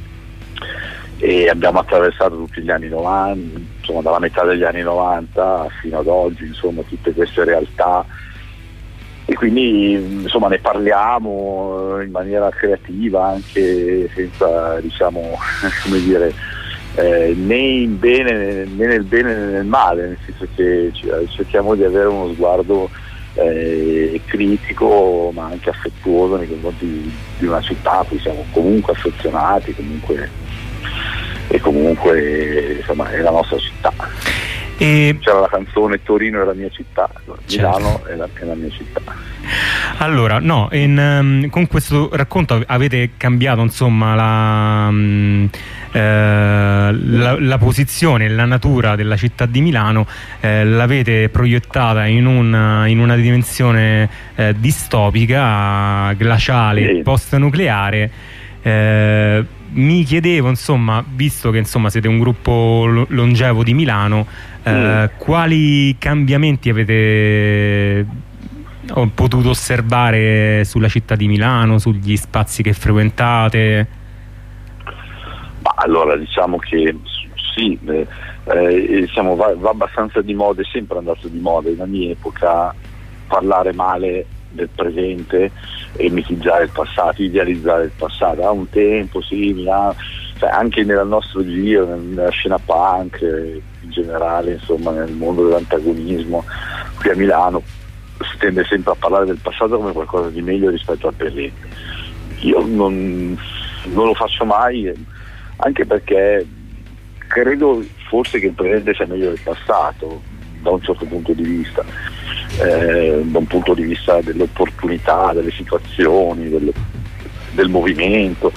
e abbiamo attraversato tutti gli anni novanta, insomma dalla metà degli anni novanta fino ad oggi, insomma tutte queste realtà, e quindi insomma ne parliamo in maniera creativa, anche senza, diciamo, come dire, Eh, né in bene né nel bene né nel male, nel senso che cerchiamo di avere uno sguardo eh, critico ma anche affettuoso nei confronti di, di una città a cui siamo comunque affezionati, comunque, e comunque insomma è la nostra città. E... c'era la canzone Torino è la mia città, Milano certo. è, la, è la mia città. Allora, no, in, um, con questo racconto avete cambiato insomma la, um, eh, la, la posizione, la natura della città di Milano, eh, l'avete proiettata in una, in una dimensione eh, distopica, glaciale, sì. post-nucleare. Eh, mi chiedevo, insomma, visto che insomma siete un gruppo longevo di Milano, eh, mm. quali cambiamenti avete ho potuto osservare sulla città di Milano, sugli spazi che frequentate? Ma allora diciamo che sì, eh, eh, diciamo, va, va abbastanza di moda, è sempre andato di moda in ogni epoca parlare male del presente e mitizzare il passato, idealizzare il passato. A un tempo sì, Milano, cioè, anche nel nostro giro, nella scena punk, eh, in generale, insomma nel mondo dell'antagonismo qui a Milano si tende sempre a parlare del passato come qualcosa di meglio rispetto al presente. Io non, non lo faccio mai, anche perché credo forse che il presente sia meglio del passato da un certo punto di vista, eh, da un punto di vista delle opportunità, delle situazioni, del, del movimento.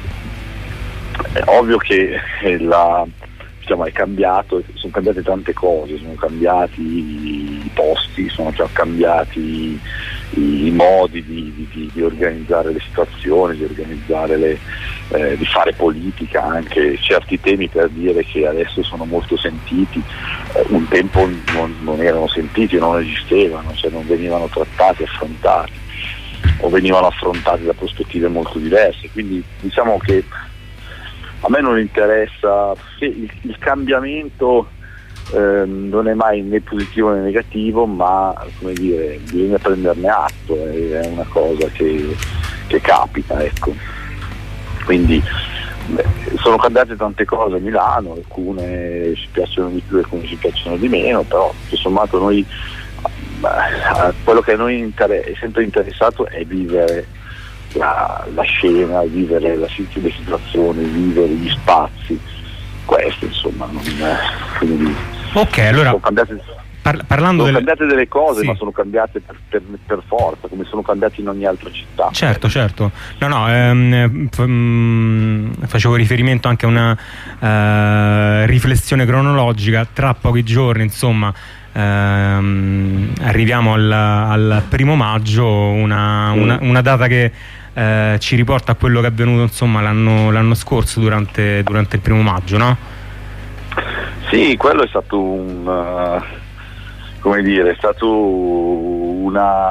È ovvio che la diciamo, è cambiato, sono cambiate tante cose, sono cambiati i posti, sono già cambiati i, i modi di, di, di organizzare le situazioni, di organizzare le, eh, di fare politica, anche certi temi, per dire che adesso sono molto sentiti, eh, un tempo non, non erano sentiti, non esistevano, cioè non venivano trattati, affrontati o venivano affrontati da prospettive molto diverse, quindi diciamo che a me non interessa, il, il cambiamento eh, non è mai né positivo né negativo, ma come dire, bisogna prenderne atto, è una cosa che, che capita, ecco. Quindi beh, sono cambiate tante cose a Milano, alcune ci piacciono di più, alcune ci piacciono di meno, però tutto sommato noi, beh, quello che a noi inter- è sempre interessato è vivere la, la scena, vivere la, le situazioni, vivere gli spazi, questo insomma, non è, quindi ok, allora sono cambiate, par- parlando sono delle... cambiate delle cose, sì. ma sono cambiate per, per, per forza, come sono cambiate in ogni altra città. Certo, certo. No, no, ehm, f- mh, facevo riferimento anche a una eh, riflessione cronologica. Tra pochi giorni, insomma, ehm, arriviamo al, al primo maggio, una, Mm. una, una data che eh, ci riporta a quello che è avvenuto, insomma, l'anno, l'anno scorso durante, durante il primo maggio, no? Sì, quello è stato un uh, come dire, è stato una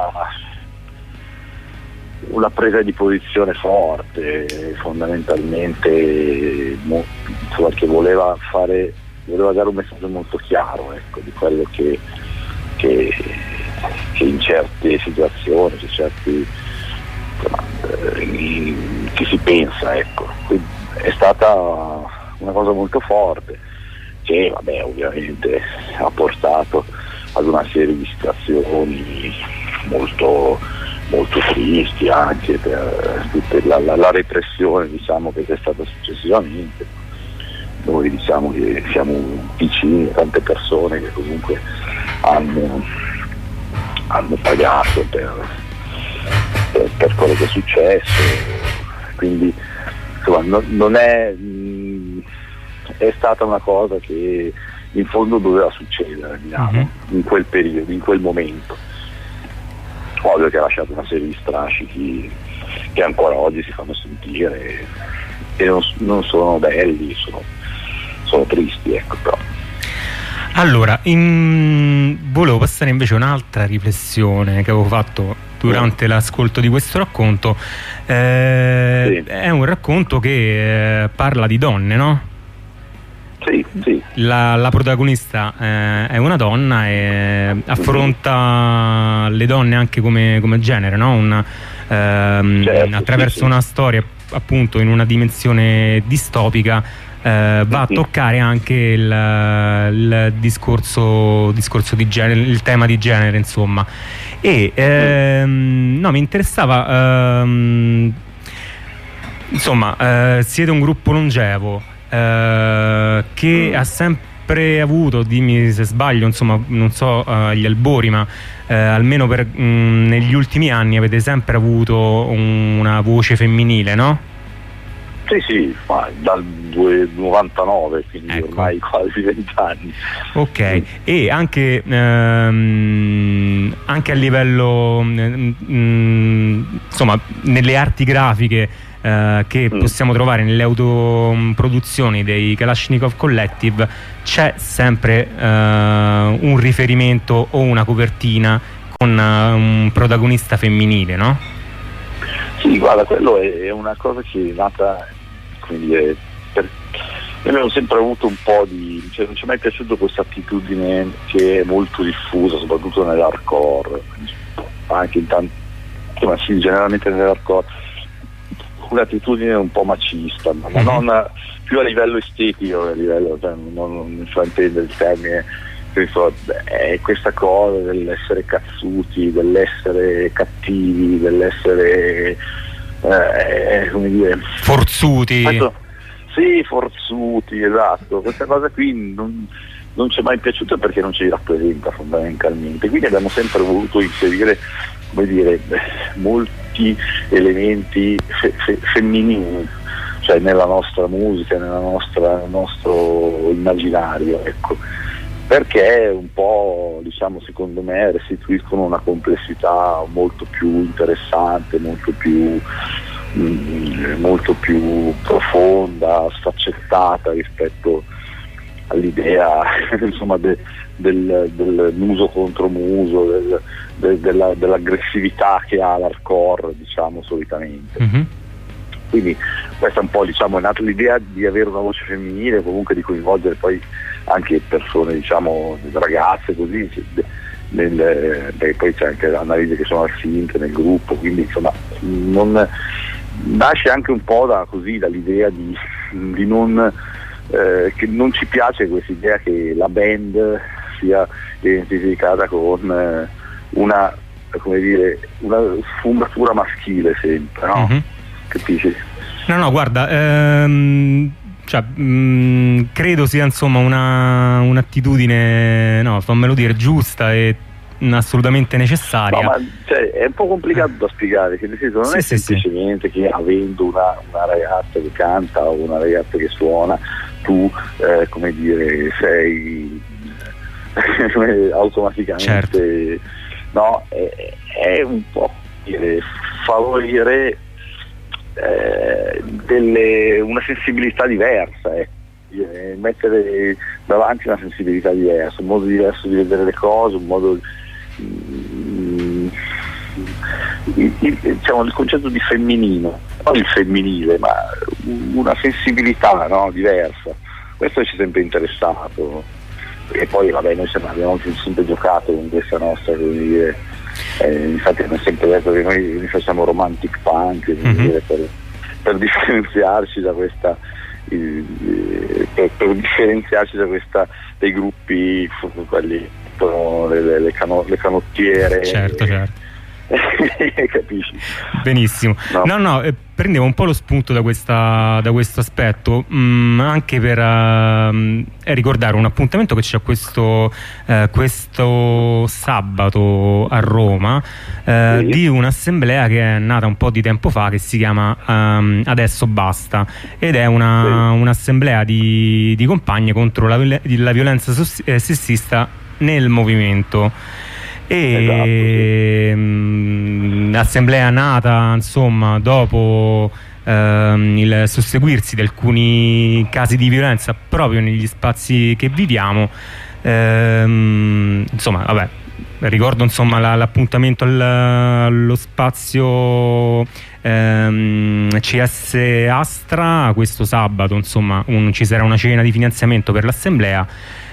una presa di posizione forte, fondamentalmente mo, che voleva fare, voleva dare un messaggio molto chiaro, ecco, di quello che, che, che in certe situazioni, in certi insomma, eh, che si pensa, ecco. Quindi è stata una cosa molto forte, che vabbè ovviamente ha portato ad una serie di situazioni molto, molto tristi, anche per tutta la, la, la repressione, diciamo, che c'è stata successivamente. Noi diciamo che siamo vicini a tante persone che comunque hanno, hanno pagato per, per, per quello che è successo, quindi insomma non, non è mh, è stata una cosa che in fondo doveva succedere, diciamo, mm-hmm. in quel periodo, in quel momento. Ovvio che ha lasciato una serie di strascichi che ancora oggi si fanno sentire e non, non sono belli, sono, sono tristi, ecco. Però allora, in... volevo passare invece a un'altra riflessione che avevo fatto durante l'ascolto di questo racconto. Eh, sì. È un racconto che eh, parla di donne, no? Sì, sì. La, la protagonista eh, è una donna e affronta le donne anche come, come genere, no? Una, ehm, certo, attraverso sì, sì. una storia appunto in una dimensione distopica eh, va a toccare anche il, il discorso, discorso di genere, il tema di genere, insomma. E ehm, no, mi interessava ehm, insomma, eh, siete un gruppo longevo Uh, che mm. ha sempre avuto, dimmi se sbaglio, insomma non so uh, gli albori, ma uh, almeno per, mh, negli ultimi anni avete sempre avuto un, una voce femminile, no? Sì, sì, ma dal novantanove, quindi ecco. Ormai quasi vent'anni. Ok, mm. e anche, um, anche a livello um, insomma nelle arti grafiche Uh, che mm. possiamo trovare nelle autoproduzioni dei Kalashnikov Collective, c'è sempre uh, un riferimento o una copertina con uh, un protagonista femminile, no? Sì, guarda, quello è, è una cosa che è nata, come dire, per... noi abbiamo sempre avuto un po' di, cioè non ci è mai piaciuta questa attitudine che è molto diffusa, soprattutto nell'hardcore, anche in tanti, ma sì, generalmente nell'hardcore, un'attitudine un po' macista, ma mm-hmm. non più a livello estetico, a livello, cioè, non, non so intendere il termine, penso, è questa cosa dell'essere cazzuti, dell'essere cattivi, dell'essere eh, come dire, forzuti. Questo, sì, forzuti, esatto. Questa cosa qui non, non ci è mai piaciuta perché non ci rappresenta fondamentalmente, quindi abbiamo sempre voluto inserire, come dire, molti elementi fe- fe- femminili, cioè nella nostra musica, nella nostra, nel nostro immaginario, ecco, perché un po', diciamo, secondo me restituiscono una complessità molto più interessante, molto più mh, molto più profonda, sfaccettata rispetto all'idea insomma de, del, del muso contro muso, del, de, della, dell'aggressività che ha l'hardcore, diciamo, solitamente. Mm-hmm. Quindi questa è un po', diciamo, è nata l'idea di avere una voce femminile, comunque di coinvolgere poi anche persone, diciamo, ragazze così, nel, beh, poi c'è anche Annalisa che sono al Sint nel gruppo, quindi insomma non, nasce anche un po' da così dall'idea di, di non eh, che non ci piace questa idea che la band sia identificata con eh, una, come dire, una sfumatura maschile sempre, no? Mm-hmm. Capisci? No, no, guarda, ehm, cioè, mh, credo sia insomma una, un'attitudine, no, fammelo dire, giusta e assolutamente necessaria. No, ma cioè, è un po' complicato da spiegare, che nel senso non sì, è sì, semplicemente sì. che avendo una, una ragazza che canta o una ragazza che suona, tu eh, come dire sei automaticamente certo. No, è, è un po' dire, favorire eh, delle, una sensibilità diversa, eh. mettere davanti una sensibilità diversa, un modo diverso di vedere le cose, un modo mm, il, il, diciamo, il concetto di femminino, non il femminile, ma una sensibilità, no, diversa. Questo ci è sempre interessato. E poi vabbè, noi abbiamo sempre giocato con questa nostra, come dire, eh, infatti abbiamo sempre detto che noi, noi facciamo romantic punk, mm-hmm. dire, per, per differenziarci da questa eh, per, per differenziarci da questa dei gruppi, quelli le, le, le, cano, le canottiere. Certo, certo. Capisci? Benissimo. No, no, no eh, prendevo un po' lo spunto da, questa, da questo aspetto, mh, anche per uh, ricordare un appuntamento che c'è questo, uh, questo sabato a Roma, uh, sì. di un'assemblea che è nata un po' di tempo fa, che si chiama um, Adesso Basta, ed è una, sì. un'assemblea di, di compagne contro la, la violenza sessista nel movimento. E esatto, sì. l'assemblea nata insomma dopo ehm, il susseguirsi di alcuni casi di violenza proprio negli spazi che viviamo, ehm, insomma vabbè, ricordo insomma la, l'appuntamento al, allo spazio ehm, C S Astra questo sabato, insomma un, ci sarà una cena di finanziamento per l'assemblea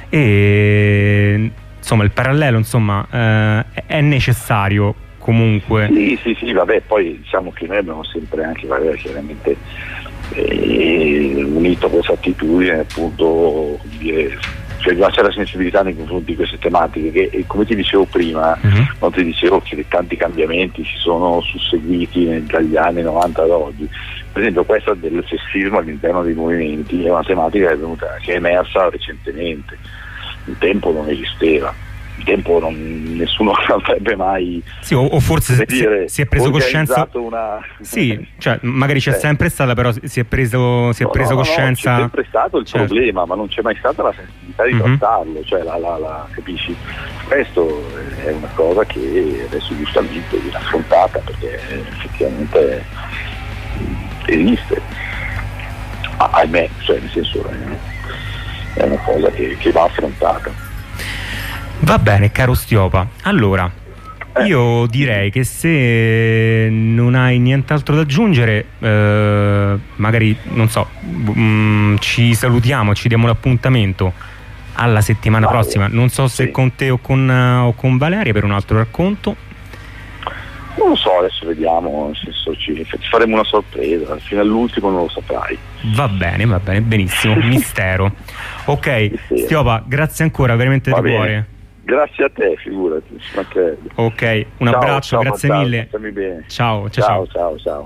e insomma il parallelo insomma eh, è necessario comunque. Sì, sì, sì, vabbè, poi diciamo che noi abbiamo sempre anche vabbè, chiaramente eh, unito questa attitudine, appunto, come dire, cioè c'è la sensibilità nei confronti di queste tematiche che, e come ti dicevo prima, uh-huh. non ti dicevo che tanti cambiamenti si sono susseguiti dagli anni novanta ad oggi. Per esempio questa del sessismo all'interno dei movimenti è una tematica che è, venuta, che è emersa recentemente. Il tempo non esisteva, il tempo non, nessuno avrebbe mai sì, o, o forse si, dire, si è preso coscienza una... sì, cioè magari c'è eh. sempre stata, però si è preso, si è no, preso no, coscienza no, c'è sempre stato il certo. problema, ma non c'è mai stata la sensibilità di mm-hmm. trattarlo, cioè la, la, la, capisci? Questo è una cosa che adesso giustamente viene affrontata perché effettivamente esiste, ah, ahimè, cioè nel senso eh, è una cosa che, che va affrontata. Va bene, caro Stiopa, allora eh. io direi che se non hai nient'altro da aggiungere eh, magari non so mh, ci salutiamo, ci diamo l'appuntamento alla settimana vale. prossima, non so se sì. con te o con, uh, o con Valeria per un altro racconto. Non lo so, adesso vediamo, nel senso ci, ci faremo una sorpresa, fino all'ultimo non lo saprai. Va bene, va bene, benissimo, mistero. Ok, mistero. Stiopa, grazie ancora, veramente di cuore. Grazie a te, figurati. Ok, un ciao, abbraccio, ciao, grazie ciao, mille. Bene. Ciao, ciao, ciao, ciao, ciao.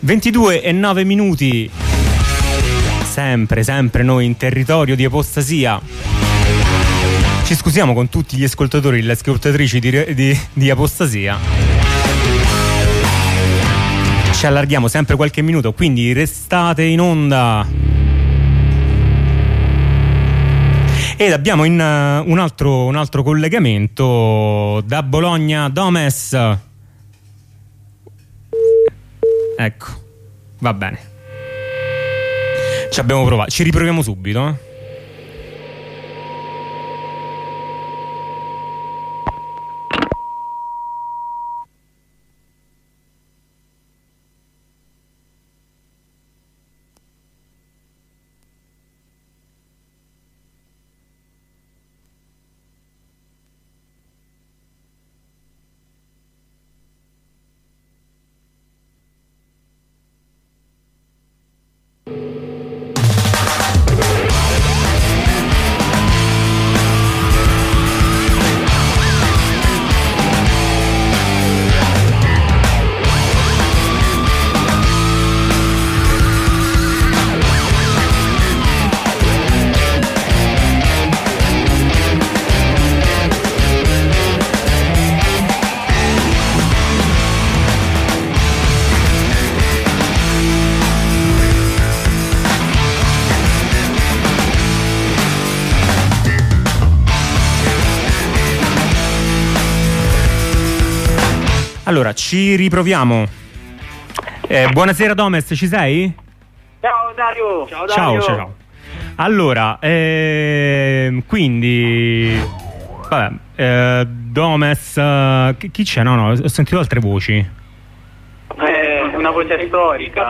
ventidue e nove minuti. Sempre, sempre noi in territorio di apostasia. Ci scusiamo con tutti gli ascoltatori e le ascoltatrici di, di, di Apostasia. Ci allarghiamo sempre qualche minuto, quindi restate in onda. Ed abbiamo in, uh, un, altro, un altro collegamento da Bologna. Domes. Ecco, va bene. Ci abbiamo provato, ci riproviamo subito, eh? Allora, ci riproviamo. Eh, buonasera Domes, ci sei? Ciao Dario. Ciao Dario. Ciao, ciao, ciao. Allora, ehm, quindi... Vabbè, eh, Domes... eh, chi, chi c'è? No, no, ho sentito altre voci. Eh, una voce storica.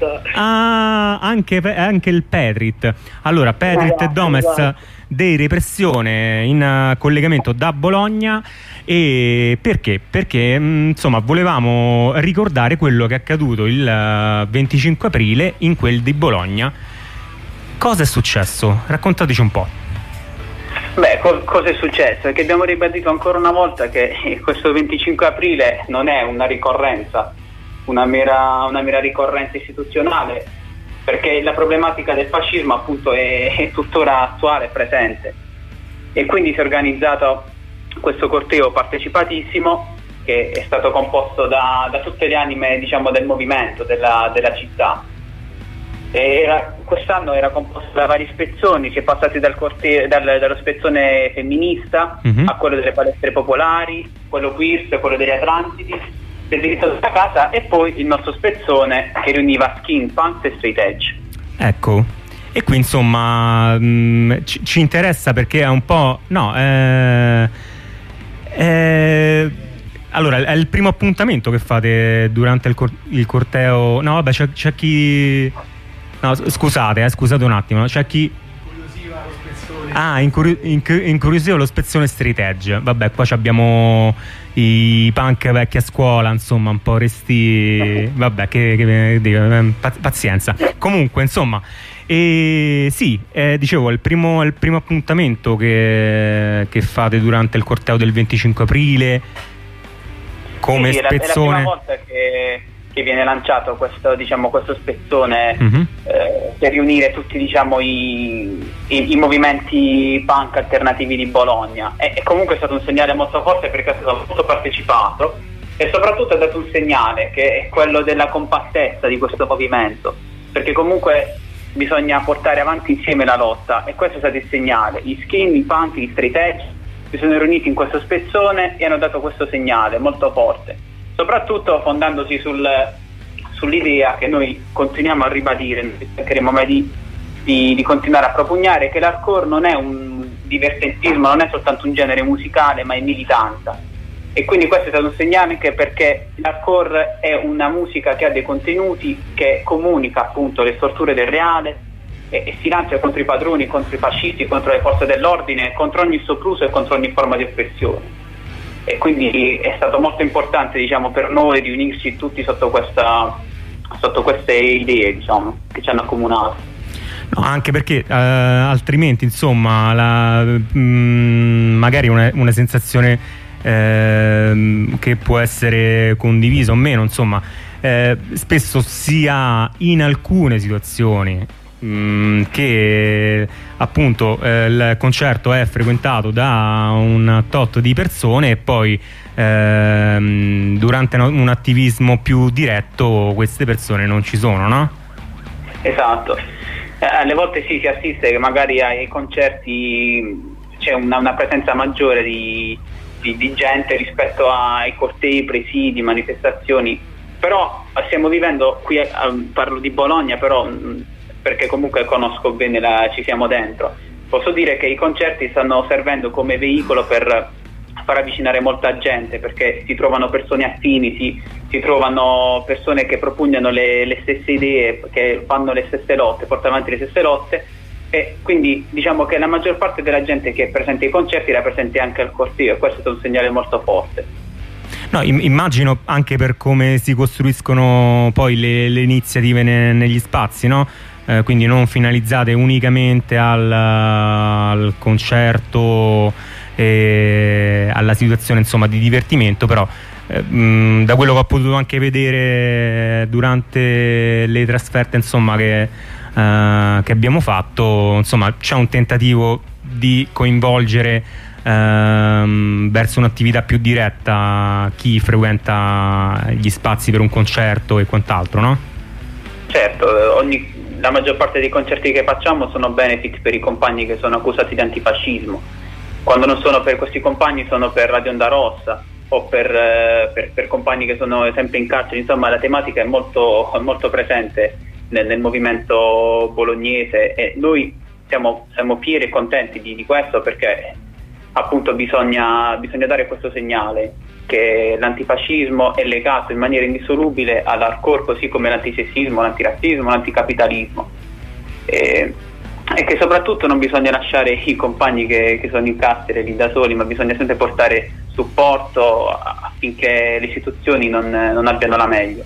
Ah, anche, anche il Petrit. Allora, Petrit e Domes dei Repressione in uh, collegamento da Bologna. E perché? Perché mh, insomma volevamo ricordare quello che è accaduto il uh, venticinque aprile in quel di Bologna. Cosa è successo? Raccontateci un po'. Beh, co- cosa è successo? È che abbiamo ribadito ancora una volta che questo venticinque aprile non è una ricorrenza, una mera, una mera ricorrenza istituzionale, perché la problematica del fascismo appunto è, è tuttora attuale e presente, e quindi si è organizzato questo corteo partecipatissimo che è stato composto da, da tutte le anime, diciamo, del movimento, della, della città. E era, quest'anno era composto da vari spezzoni, si è passati dal corteo, dal, dallo spezzone femminista mm-hmm. a quello delle palestre popolari, quello queer, quello degli Atlantidi, del diritto della casa, e poi il nostro spezzone che riuniva skin, punk e straight edge. Ecco, e qui insomma mh, ci, ci interessa perché è un po'... no, eh, eh, allora è il primo appuntamento che fate durante il, cor- il corteo. No vabbè, c'è, c'è chi... no scusate, eh, scusate un attimo, c'è chi... Ah, incuri- inc- incuriosiva lo spezzone street edge. Vabbè, qua abbiamo i punk vecchi a scuola, insomma, un po' resti. Vabbè, che, che, che pazienza. Comunque, insomma, e sì, eh, dicevo, è il primo, è il primo appuntamento che, che fate durante il corteo del venticinque aprile. Come sì, spezzone. È la prima volta che, che viene lanciato questo, diciamo, questo spezzone mm-hmm. eh, per riunire tutti, diciamo, i, i, i movimenti punk alternativi di Bologna. E, e comunque è stato un segnale molto forte perché è stato molto partecipato, e soprattutto ha dato un segnale che è quello della compattezza di questo movimento, perché comunque bisogna portare avanti insieme la lotta, e questo è stato il segnale. Gli skin, i punk, gli straight edge si sono riuniti in questo spezzone e hanno dato questo segnale molto forte, soprattutto fondandosi sul, sull'idea che noi continuiamo a ribadire, non cercheremo mai di, di, di continuare a propugnare, che l'hardcore non è un divertentismo, non è soltanto un genere musicale, ma è militanza. E quindi questo è stato un segnale anche perché l'hardcore è una musica che ha dei contenuti, che comunica appunto le storture del reale, e, e si lancia contro i padroni, contro i fascisti, contro le forze dell'ordine, contro ogni sopruso e contro ogni forma di oppressione. E quindi è stato molto importante, diciamo, per noi riunirci tutti sotto questa, sotto queste idee, diciamo, che ci hanno accomunato. No, anche perché eh, altrimenti, insomma, la, mh, magari una, una sensazione eh, che può essere condivisa o meno, insomma, eh, spesso si ha in alcune situazioni mh, che appunto eh, il concerto è frequentato da un tot di persone e poi ehm, durante un attivismo più diretto queste persone non ci sono, no? Esatto, eh, alle volte sì, si assiste che magari ai concerti c'è una, una presenza maggiore di, di, di gente rispetto ai cortei, presidi, manifestazioni, però stiamo vivendo qui, eh, parlo di Bologna però mh, perché comunque conosco bene, la, ci siamo dentro, posso dire che i concerti stanno servendo come veicolo per far avvicinare molta gente, perché si trovano persone affini, si, si trovano persone che propugnano le, le stesse idee, che fanno le stesse lotte, portano avanti le stesse lotte, e quindi diciamo che la maggior parte della gente che è presente ai concerti era presente anche al corteo, e questo è un segnale molto forte. No, immagino anche per come si costruiscono poi le, le iniziative ne, negli spazi, no? Eh, quindi non finalizzate unicamente al, al concerto e alla situazione insomma di divertimento, però eh, mh, da quello che ho potuto anche vedere durante le trasferte insomma che, eh, che abbiamo fatto, insomma c'è un tentativo di coinvolgere ehm, verso un'attività più diretta chi frequenta gli spazi per un concerto e quant'altro, no? Certo, ogni, la maggior parte dei concerti che facciamo sono benefit per i compagni che sono accusati di antifascismo. Quando non sono per questi compagni sono per Radio Onda Rossa o per, eh, per, per compagni che sono sempre in carcere, insomma la tematica è molto, molto presente nel, nel movimento bolognese, e noi siamo, siamo fieri e contenti di, di questo, perché appunto bisogna, bisogna dare questo segnale che l'antifascismo è legato in maniera indissolubile all'hardcore, così come l'antisessismo, l'antirazzismo, l'anticapitalismo, e, e che soprattutto non bisogna lasciare i compagni che, che sono in carcere lì da soli, ma bisogna sempre portare supporto affinché le istituzioni non, non abbiano la meglio.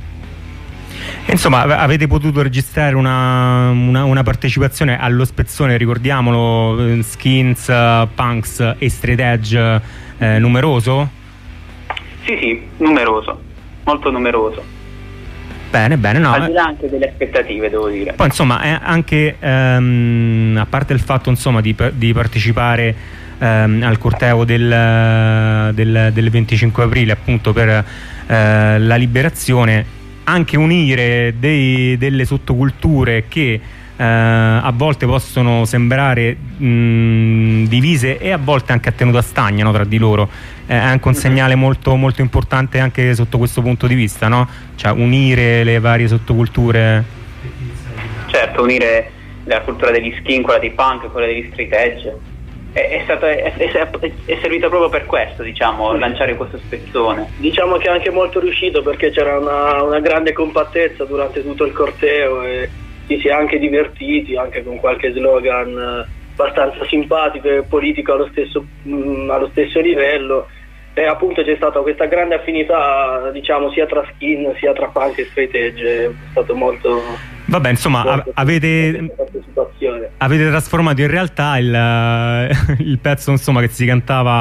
Insomma, avete potuto registrare una, una, una partecipazione allo spezzone, ricordiamolo, Skins, Punks e Straight Edge, eh, numeroso? Sì, sì, numeroso, molto numeroso. Bene, bene, no. Al di là anche delle aspettative, devo dire. Poi insomma, è anche ehm, a parte il fatto insomma di, di partecipare ehm, al corteo del, del, del venticinque aprile, appunto per eh, la liberazione, anche unire dei, delle sottoculture che eh, a volte possono sembrare mh, divise e a volte anche a tenuta stagna, no, tra di loro. È anche un segnale molto, molto importante anche sotto questo punto di vista, no? Cioè unire le varie sottoculture. Certo, unire la cultura degli skin, quella dei punk, quella degli street edge. È, è, stato, è, è, è servito proprio per questo, diciamo, lanciare questo spezzone. Diciamo che è anche molto riuscito, perché c'era una, una grande compattezza durante tutto il corteo e ci si è anche divertiti, anche con qualche slogan abbastanza simpatico e politico allo stesso, mh, allo stesso livello. E appunto c'è stata questa grande affinità, diciamo, sia tra skin sia tra punk e straight edge. È stato molto... Vabbè, insomma, molto avete, avete trasformato in realtà il, il pezzo insomma che si cantava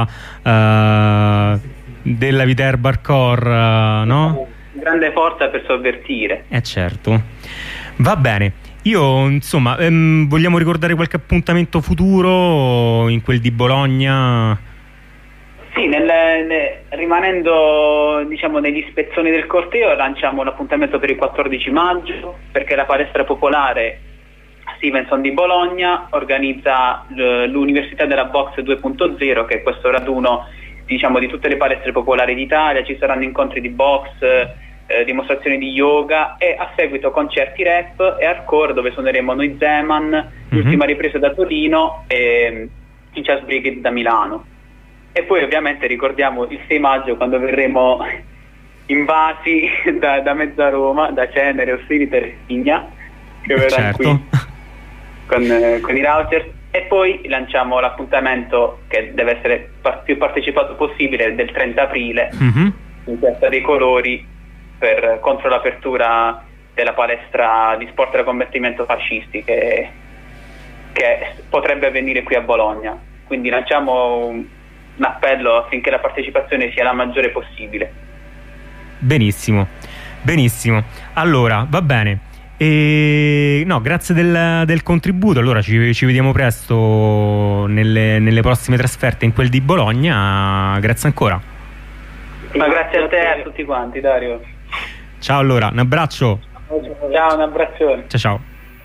uh, della viterba hardcore, uh, no? Grande forza per sovvertire. Eh certo. Va bene. Io insomma, ehm, vogliamo ricordare qualche appuntamento futuro in quel di Bologna? Sì, nel, nel, rimanendo diciamo negli spezzoni del corteo, lanciamo l'appuntamento per il quattordici maggio, perché la palestra popolare Stevenson di Bologna organizza l'Università della Box due punto zero, che è questo raduno diciamo di tutte le palestre popolari d'Italia. Ci saranno incontri di box, eh, dimostrazioni di yoga e a seguito concerti rap e hardcore, dove suoneremo noi Zeman, mm-hmm. l'ultima ripresa da Torino e il Jazz Brigade da Milano. E poi ovviamente ricordiamo il sei maggio, quando verremo invasi da, da mezza Roma, da Cenere, Ostiliter e Signa, che verrà certo. qui con, eh, con i Routers. E poi lanciamo l'appuntamento, che deve essere par- più partecipato possibile, del trenta aprile, mm-hmm. in Piazza dei Colori, per, contro l'apertura della palestra di sport da combattimento fascisti che, che potrebbe avvenire qui a Bologna. Quindi lanciamo un, un appello affinché la partecipazione sia la maggiore possibile. Benissimo. Benissimo, allora va bene. E no, grazie del, del contributo. Allora ci, ci vediamo presto nelle, nelle prossime trasferte in quel di Bologna. Grazie ancora. Ma grazie a te e a tutti quanti, Dario. Ciao, allora, un abbraccio. Ciao, un abbraccione. Ciao ciao.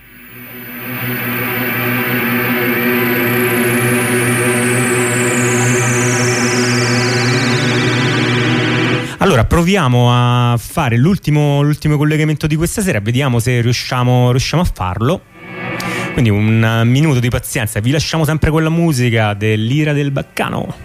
Allora proviamo a fare l'ultimo, l'ultimo collegamento di questa sera, vediamo se riusciamo, riusciamo a farlo. Quindi un minuto di pazienza, vi lasciamo sempre con la musica dell'Ira del Baccano.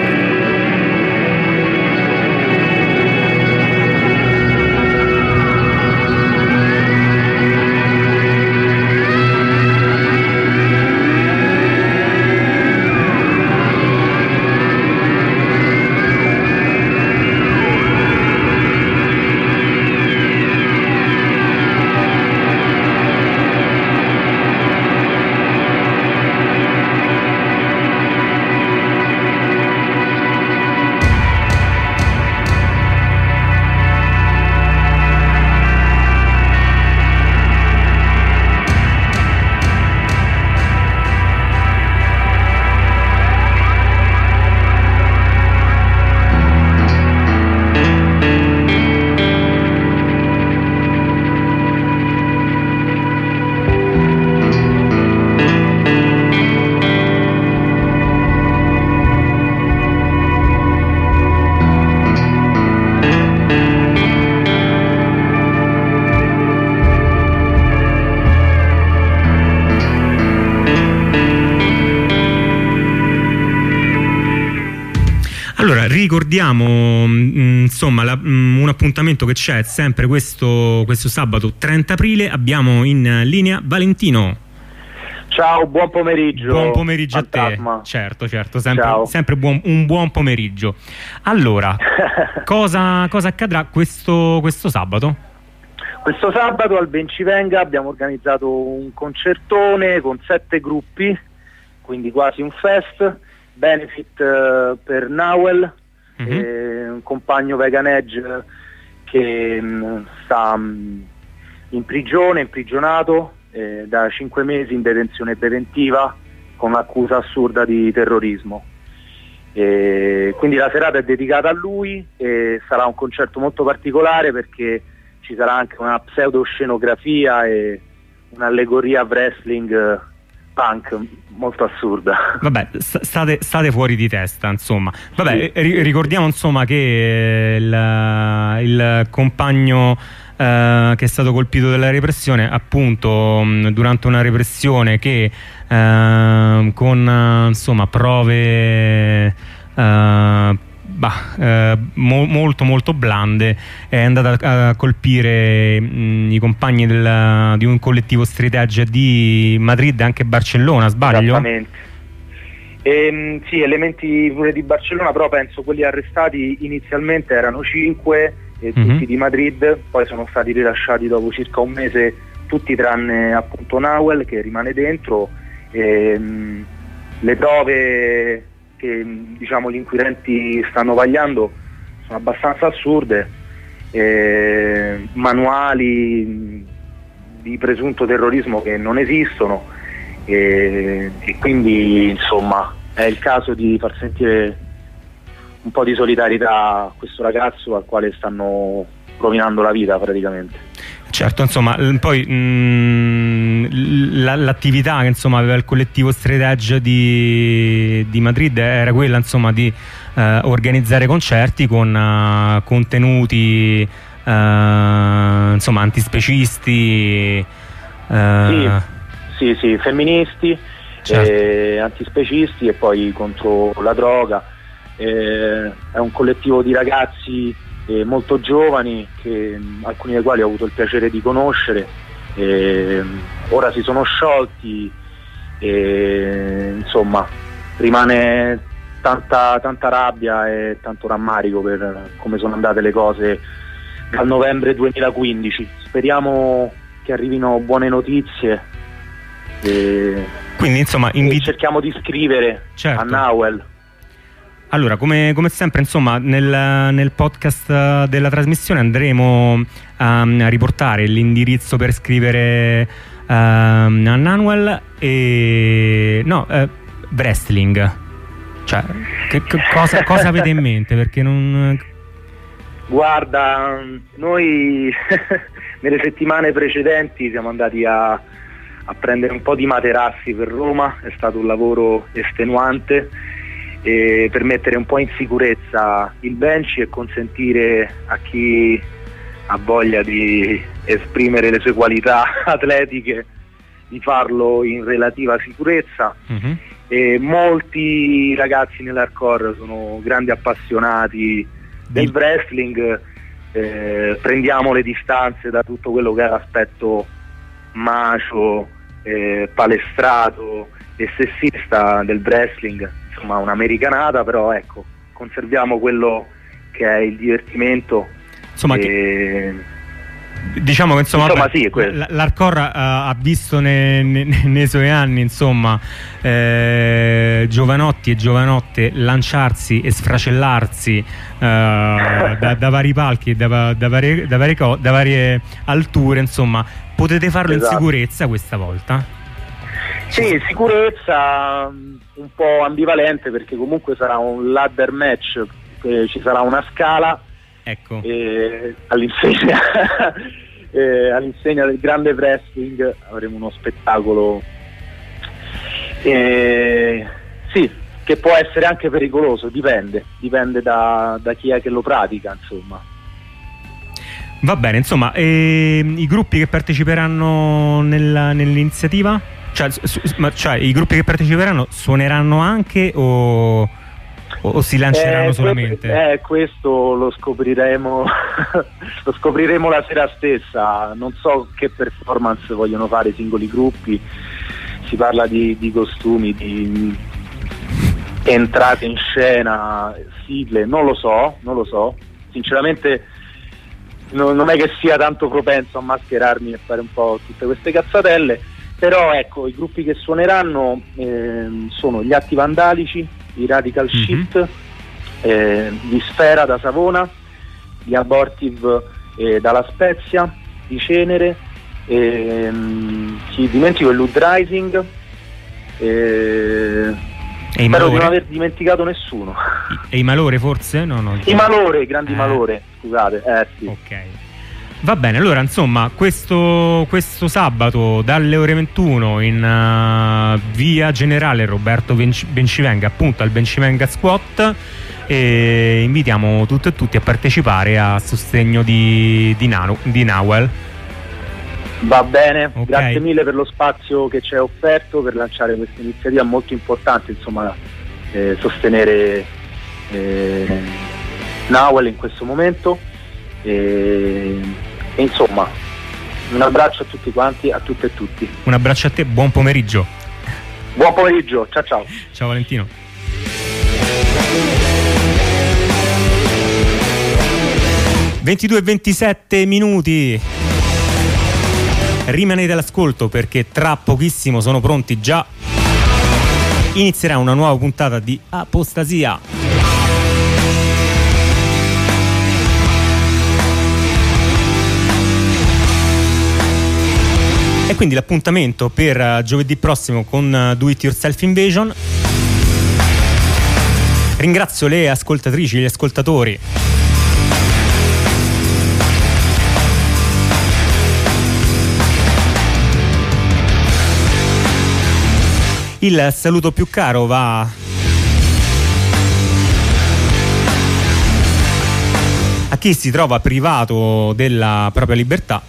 Allora, ricordiamo mh, insomma la, mh, un appuntamento che c'è sempre questo, questo sabato trenta aprile. Abbiamo in linea Valentino. Ciao, buon pomeriggio. Buon pomeriggio Fantasma. a te. Certo, certo, sempre, sempre buon, un buon pomeriggio. Allora, cosa, cosa accadrà questo, questo sabato? Questo sabato al Bencivenga abbiamo organizzato un concertone con sette gruppi, quindi quasi un fest. Benefit uh, per Nawel, mm-hmm. eh, un compagno vegan edge che mh, sta mh, in prigione, imprigionato eh, da cinque mesi in detenzione preventiva con l'accusa assurda di terrorismo. E quindi la serata è dedicata a lui e sarà un concerto molto particolare perché ci sarà anche una pseudoscenografia e un'allegoria wrestling punk molto assurda. Vabbè, state, state fuori di testa, insomma. Vabbè, sì. Ricordiamo insomma che il, il compagno eh, che è stato colpito dalla repressione, appunto durante una repressione che eh, con insomma prove eh, Bah, eh, mo molto molto blande è andata a colpire mh, i compagni del, di un collettivo street edge di Madrid e anche Barcellona, sbaglio? Esattamente. Ehm, sì, elementi pure di Barcellona, però penso quelli arrestati inizialmente erano cinque, eh, tutti mm-hmm. di Madrid, poi sono stati rilasciati dopo circa un mese tutti tranne appunto Nawel che rimane dentro. Ehm, le prove che diciamo gli inquirenti stanno vagliando sono abbastanza assurde, eh, manuali di presunto terrorismo che non esistono, eh, e quindi insomma è il caso di far sentire un po' di solidarietà a questo ragazzo al quale stanno rovinando la vita praticamente. Certo, insomma, poi l'attività che insomma aveva il collettivo Straight Edge di, di Madrid era quella insomma di eh, organizzare concerti con uh, contenuti uh, insomma antispecisti, uh, sì, sì, sì, femministi, certo. eh, antispecisti e poi contro la droga. Eh, è un collettivo di ragazzi Eh, molto giovani, che, alcuni dei quali ho avuto il piacere di conoscere, eh, ora si sono sciolti, eh, insomma rimane tanta, tanta rabbia e tanto rammarico per come sono andate le cose dal novembre duemilaquindici. Speriamo che arrivino buone notizie, eh, quindi insomma cerchiamo di scrivere, certo, a Nawel. Allora, come, come sempre, insomma, nel, nel podcast della trasmissione andremo um, a riportare l'indirizzo per scrivere um, a Nanuel e no, uh, wrestling. Cioè, che, che cosa, cosa avete in mente? Perché non. Guarda, noi nelle settimane precedenti siamo andati a, a prendere un po' di materassi per Roma, è stato un lavoro estenuante. E per mettere un po' in sicurezza il bench e consentire a chi ha voglia di esprimere le sue qualità atletiche di farlo in relativa sicurezza. Mm-hmm. E molti ragazzi nell'hardcore sono grandi appassionati del wrestling, eh, prendiamo le distanze da tutto quello che è l'aspetto macio, eh, palestrato e sessista del wrestling. Insomma, un'americanata, però ecco, conserviamo quello che è il divertimento. Insomma, e... diciamo che insomma, insomma vabbè, sì, l- l'hardcore uh, ha visto ne, ne, nei suoi anni, insomma, eh, giovanotti e giovanotte lanciarsi e sfracellarsi uh, da, da vari palchi, da, da, varie, da, varie co- da varie alture, insomma. Potete farlo esatto. in sicurezza questa volta? Sì, sicurezza un po' ambivalente, perché comunque sarà un ladder match, eh, ci sarà una scala, ecco. E all'insegna, eh, all'insegna del grande wrestling avremo uno spettacolo, eh, sì, che può essere anche pericoloso, dipende, dipende da, da chi è che lo pratica, insomma. Va bene, insomma, e i gruppi che parteciperanno nella, nell'iniziativa? Cioè, su, ma, cioè, i gruppi che parteciperanno suoneranno anche o, o, o si lanceranno eh, solamente? Que- eh, questo lo scopriremo lo scopriremo la sera stessa. Non so che performance vogliono fare i singoli gruppi, si parla di, di costumi, di entrate in scena, sigle, non lo so, non lo so. Sinceramente no, non è che sia tanto propenso a mascherarmi e fare un po' tutte queste cazzatelle. Però ecco, i gruppi che suoneranno eh, sono gli Atti Vandalici, i Radical mm-hmm. Shit, eh, gli Sfera da Savona, gli Abortive eh, dalla Spezia, di Cenere, ehm, chi dimentico il Lud Rising, eh, e spero di non aver dimenticato nessuno. E i Malore forse? No, no. I Malore, i grandi eh. Malore, scusate, eh sì. Ok. Va bene, allora insomma questo, questo sabato dalle ore ventuno in uh, via Generale Roberto Benci- Bencivenga, appunto al Bencivenga Squat, e invitiamo tutte e tutti a partecipare a sostegno di, di, Nanu, di Nanuel. Va bene, okay. Grazie mille per lo spazio che ci hai offerto per lanciare questa iniziativa molto importante, insomma, eh, sostenere eh, Nanuel in questo momento. E, e insomma, un abbraccio a tutti quanti, a tutte e tutti. Un abbraccio a te, buon pomeriggio. Buon pomeriggio, ciao ciao. Ciao Valentino. ventidue e ventisette minuti. Rimanete all'ascolto perché tra pochissimo sono pronti già. Inizierà una nuova puntata di Apostasia. E quindi l'appuntamento per uh, giovedì prossimo con uh, Do It Yourself Invasion. Ringrazio le ascoltatrici e gli ascoltatori il saluto più caro va a chi si trova privato della propria libertà.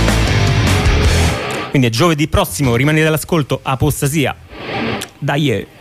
Quindi è giovedì prossimo, rimanete all'ascolto, Apostasia. Dai!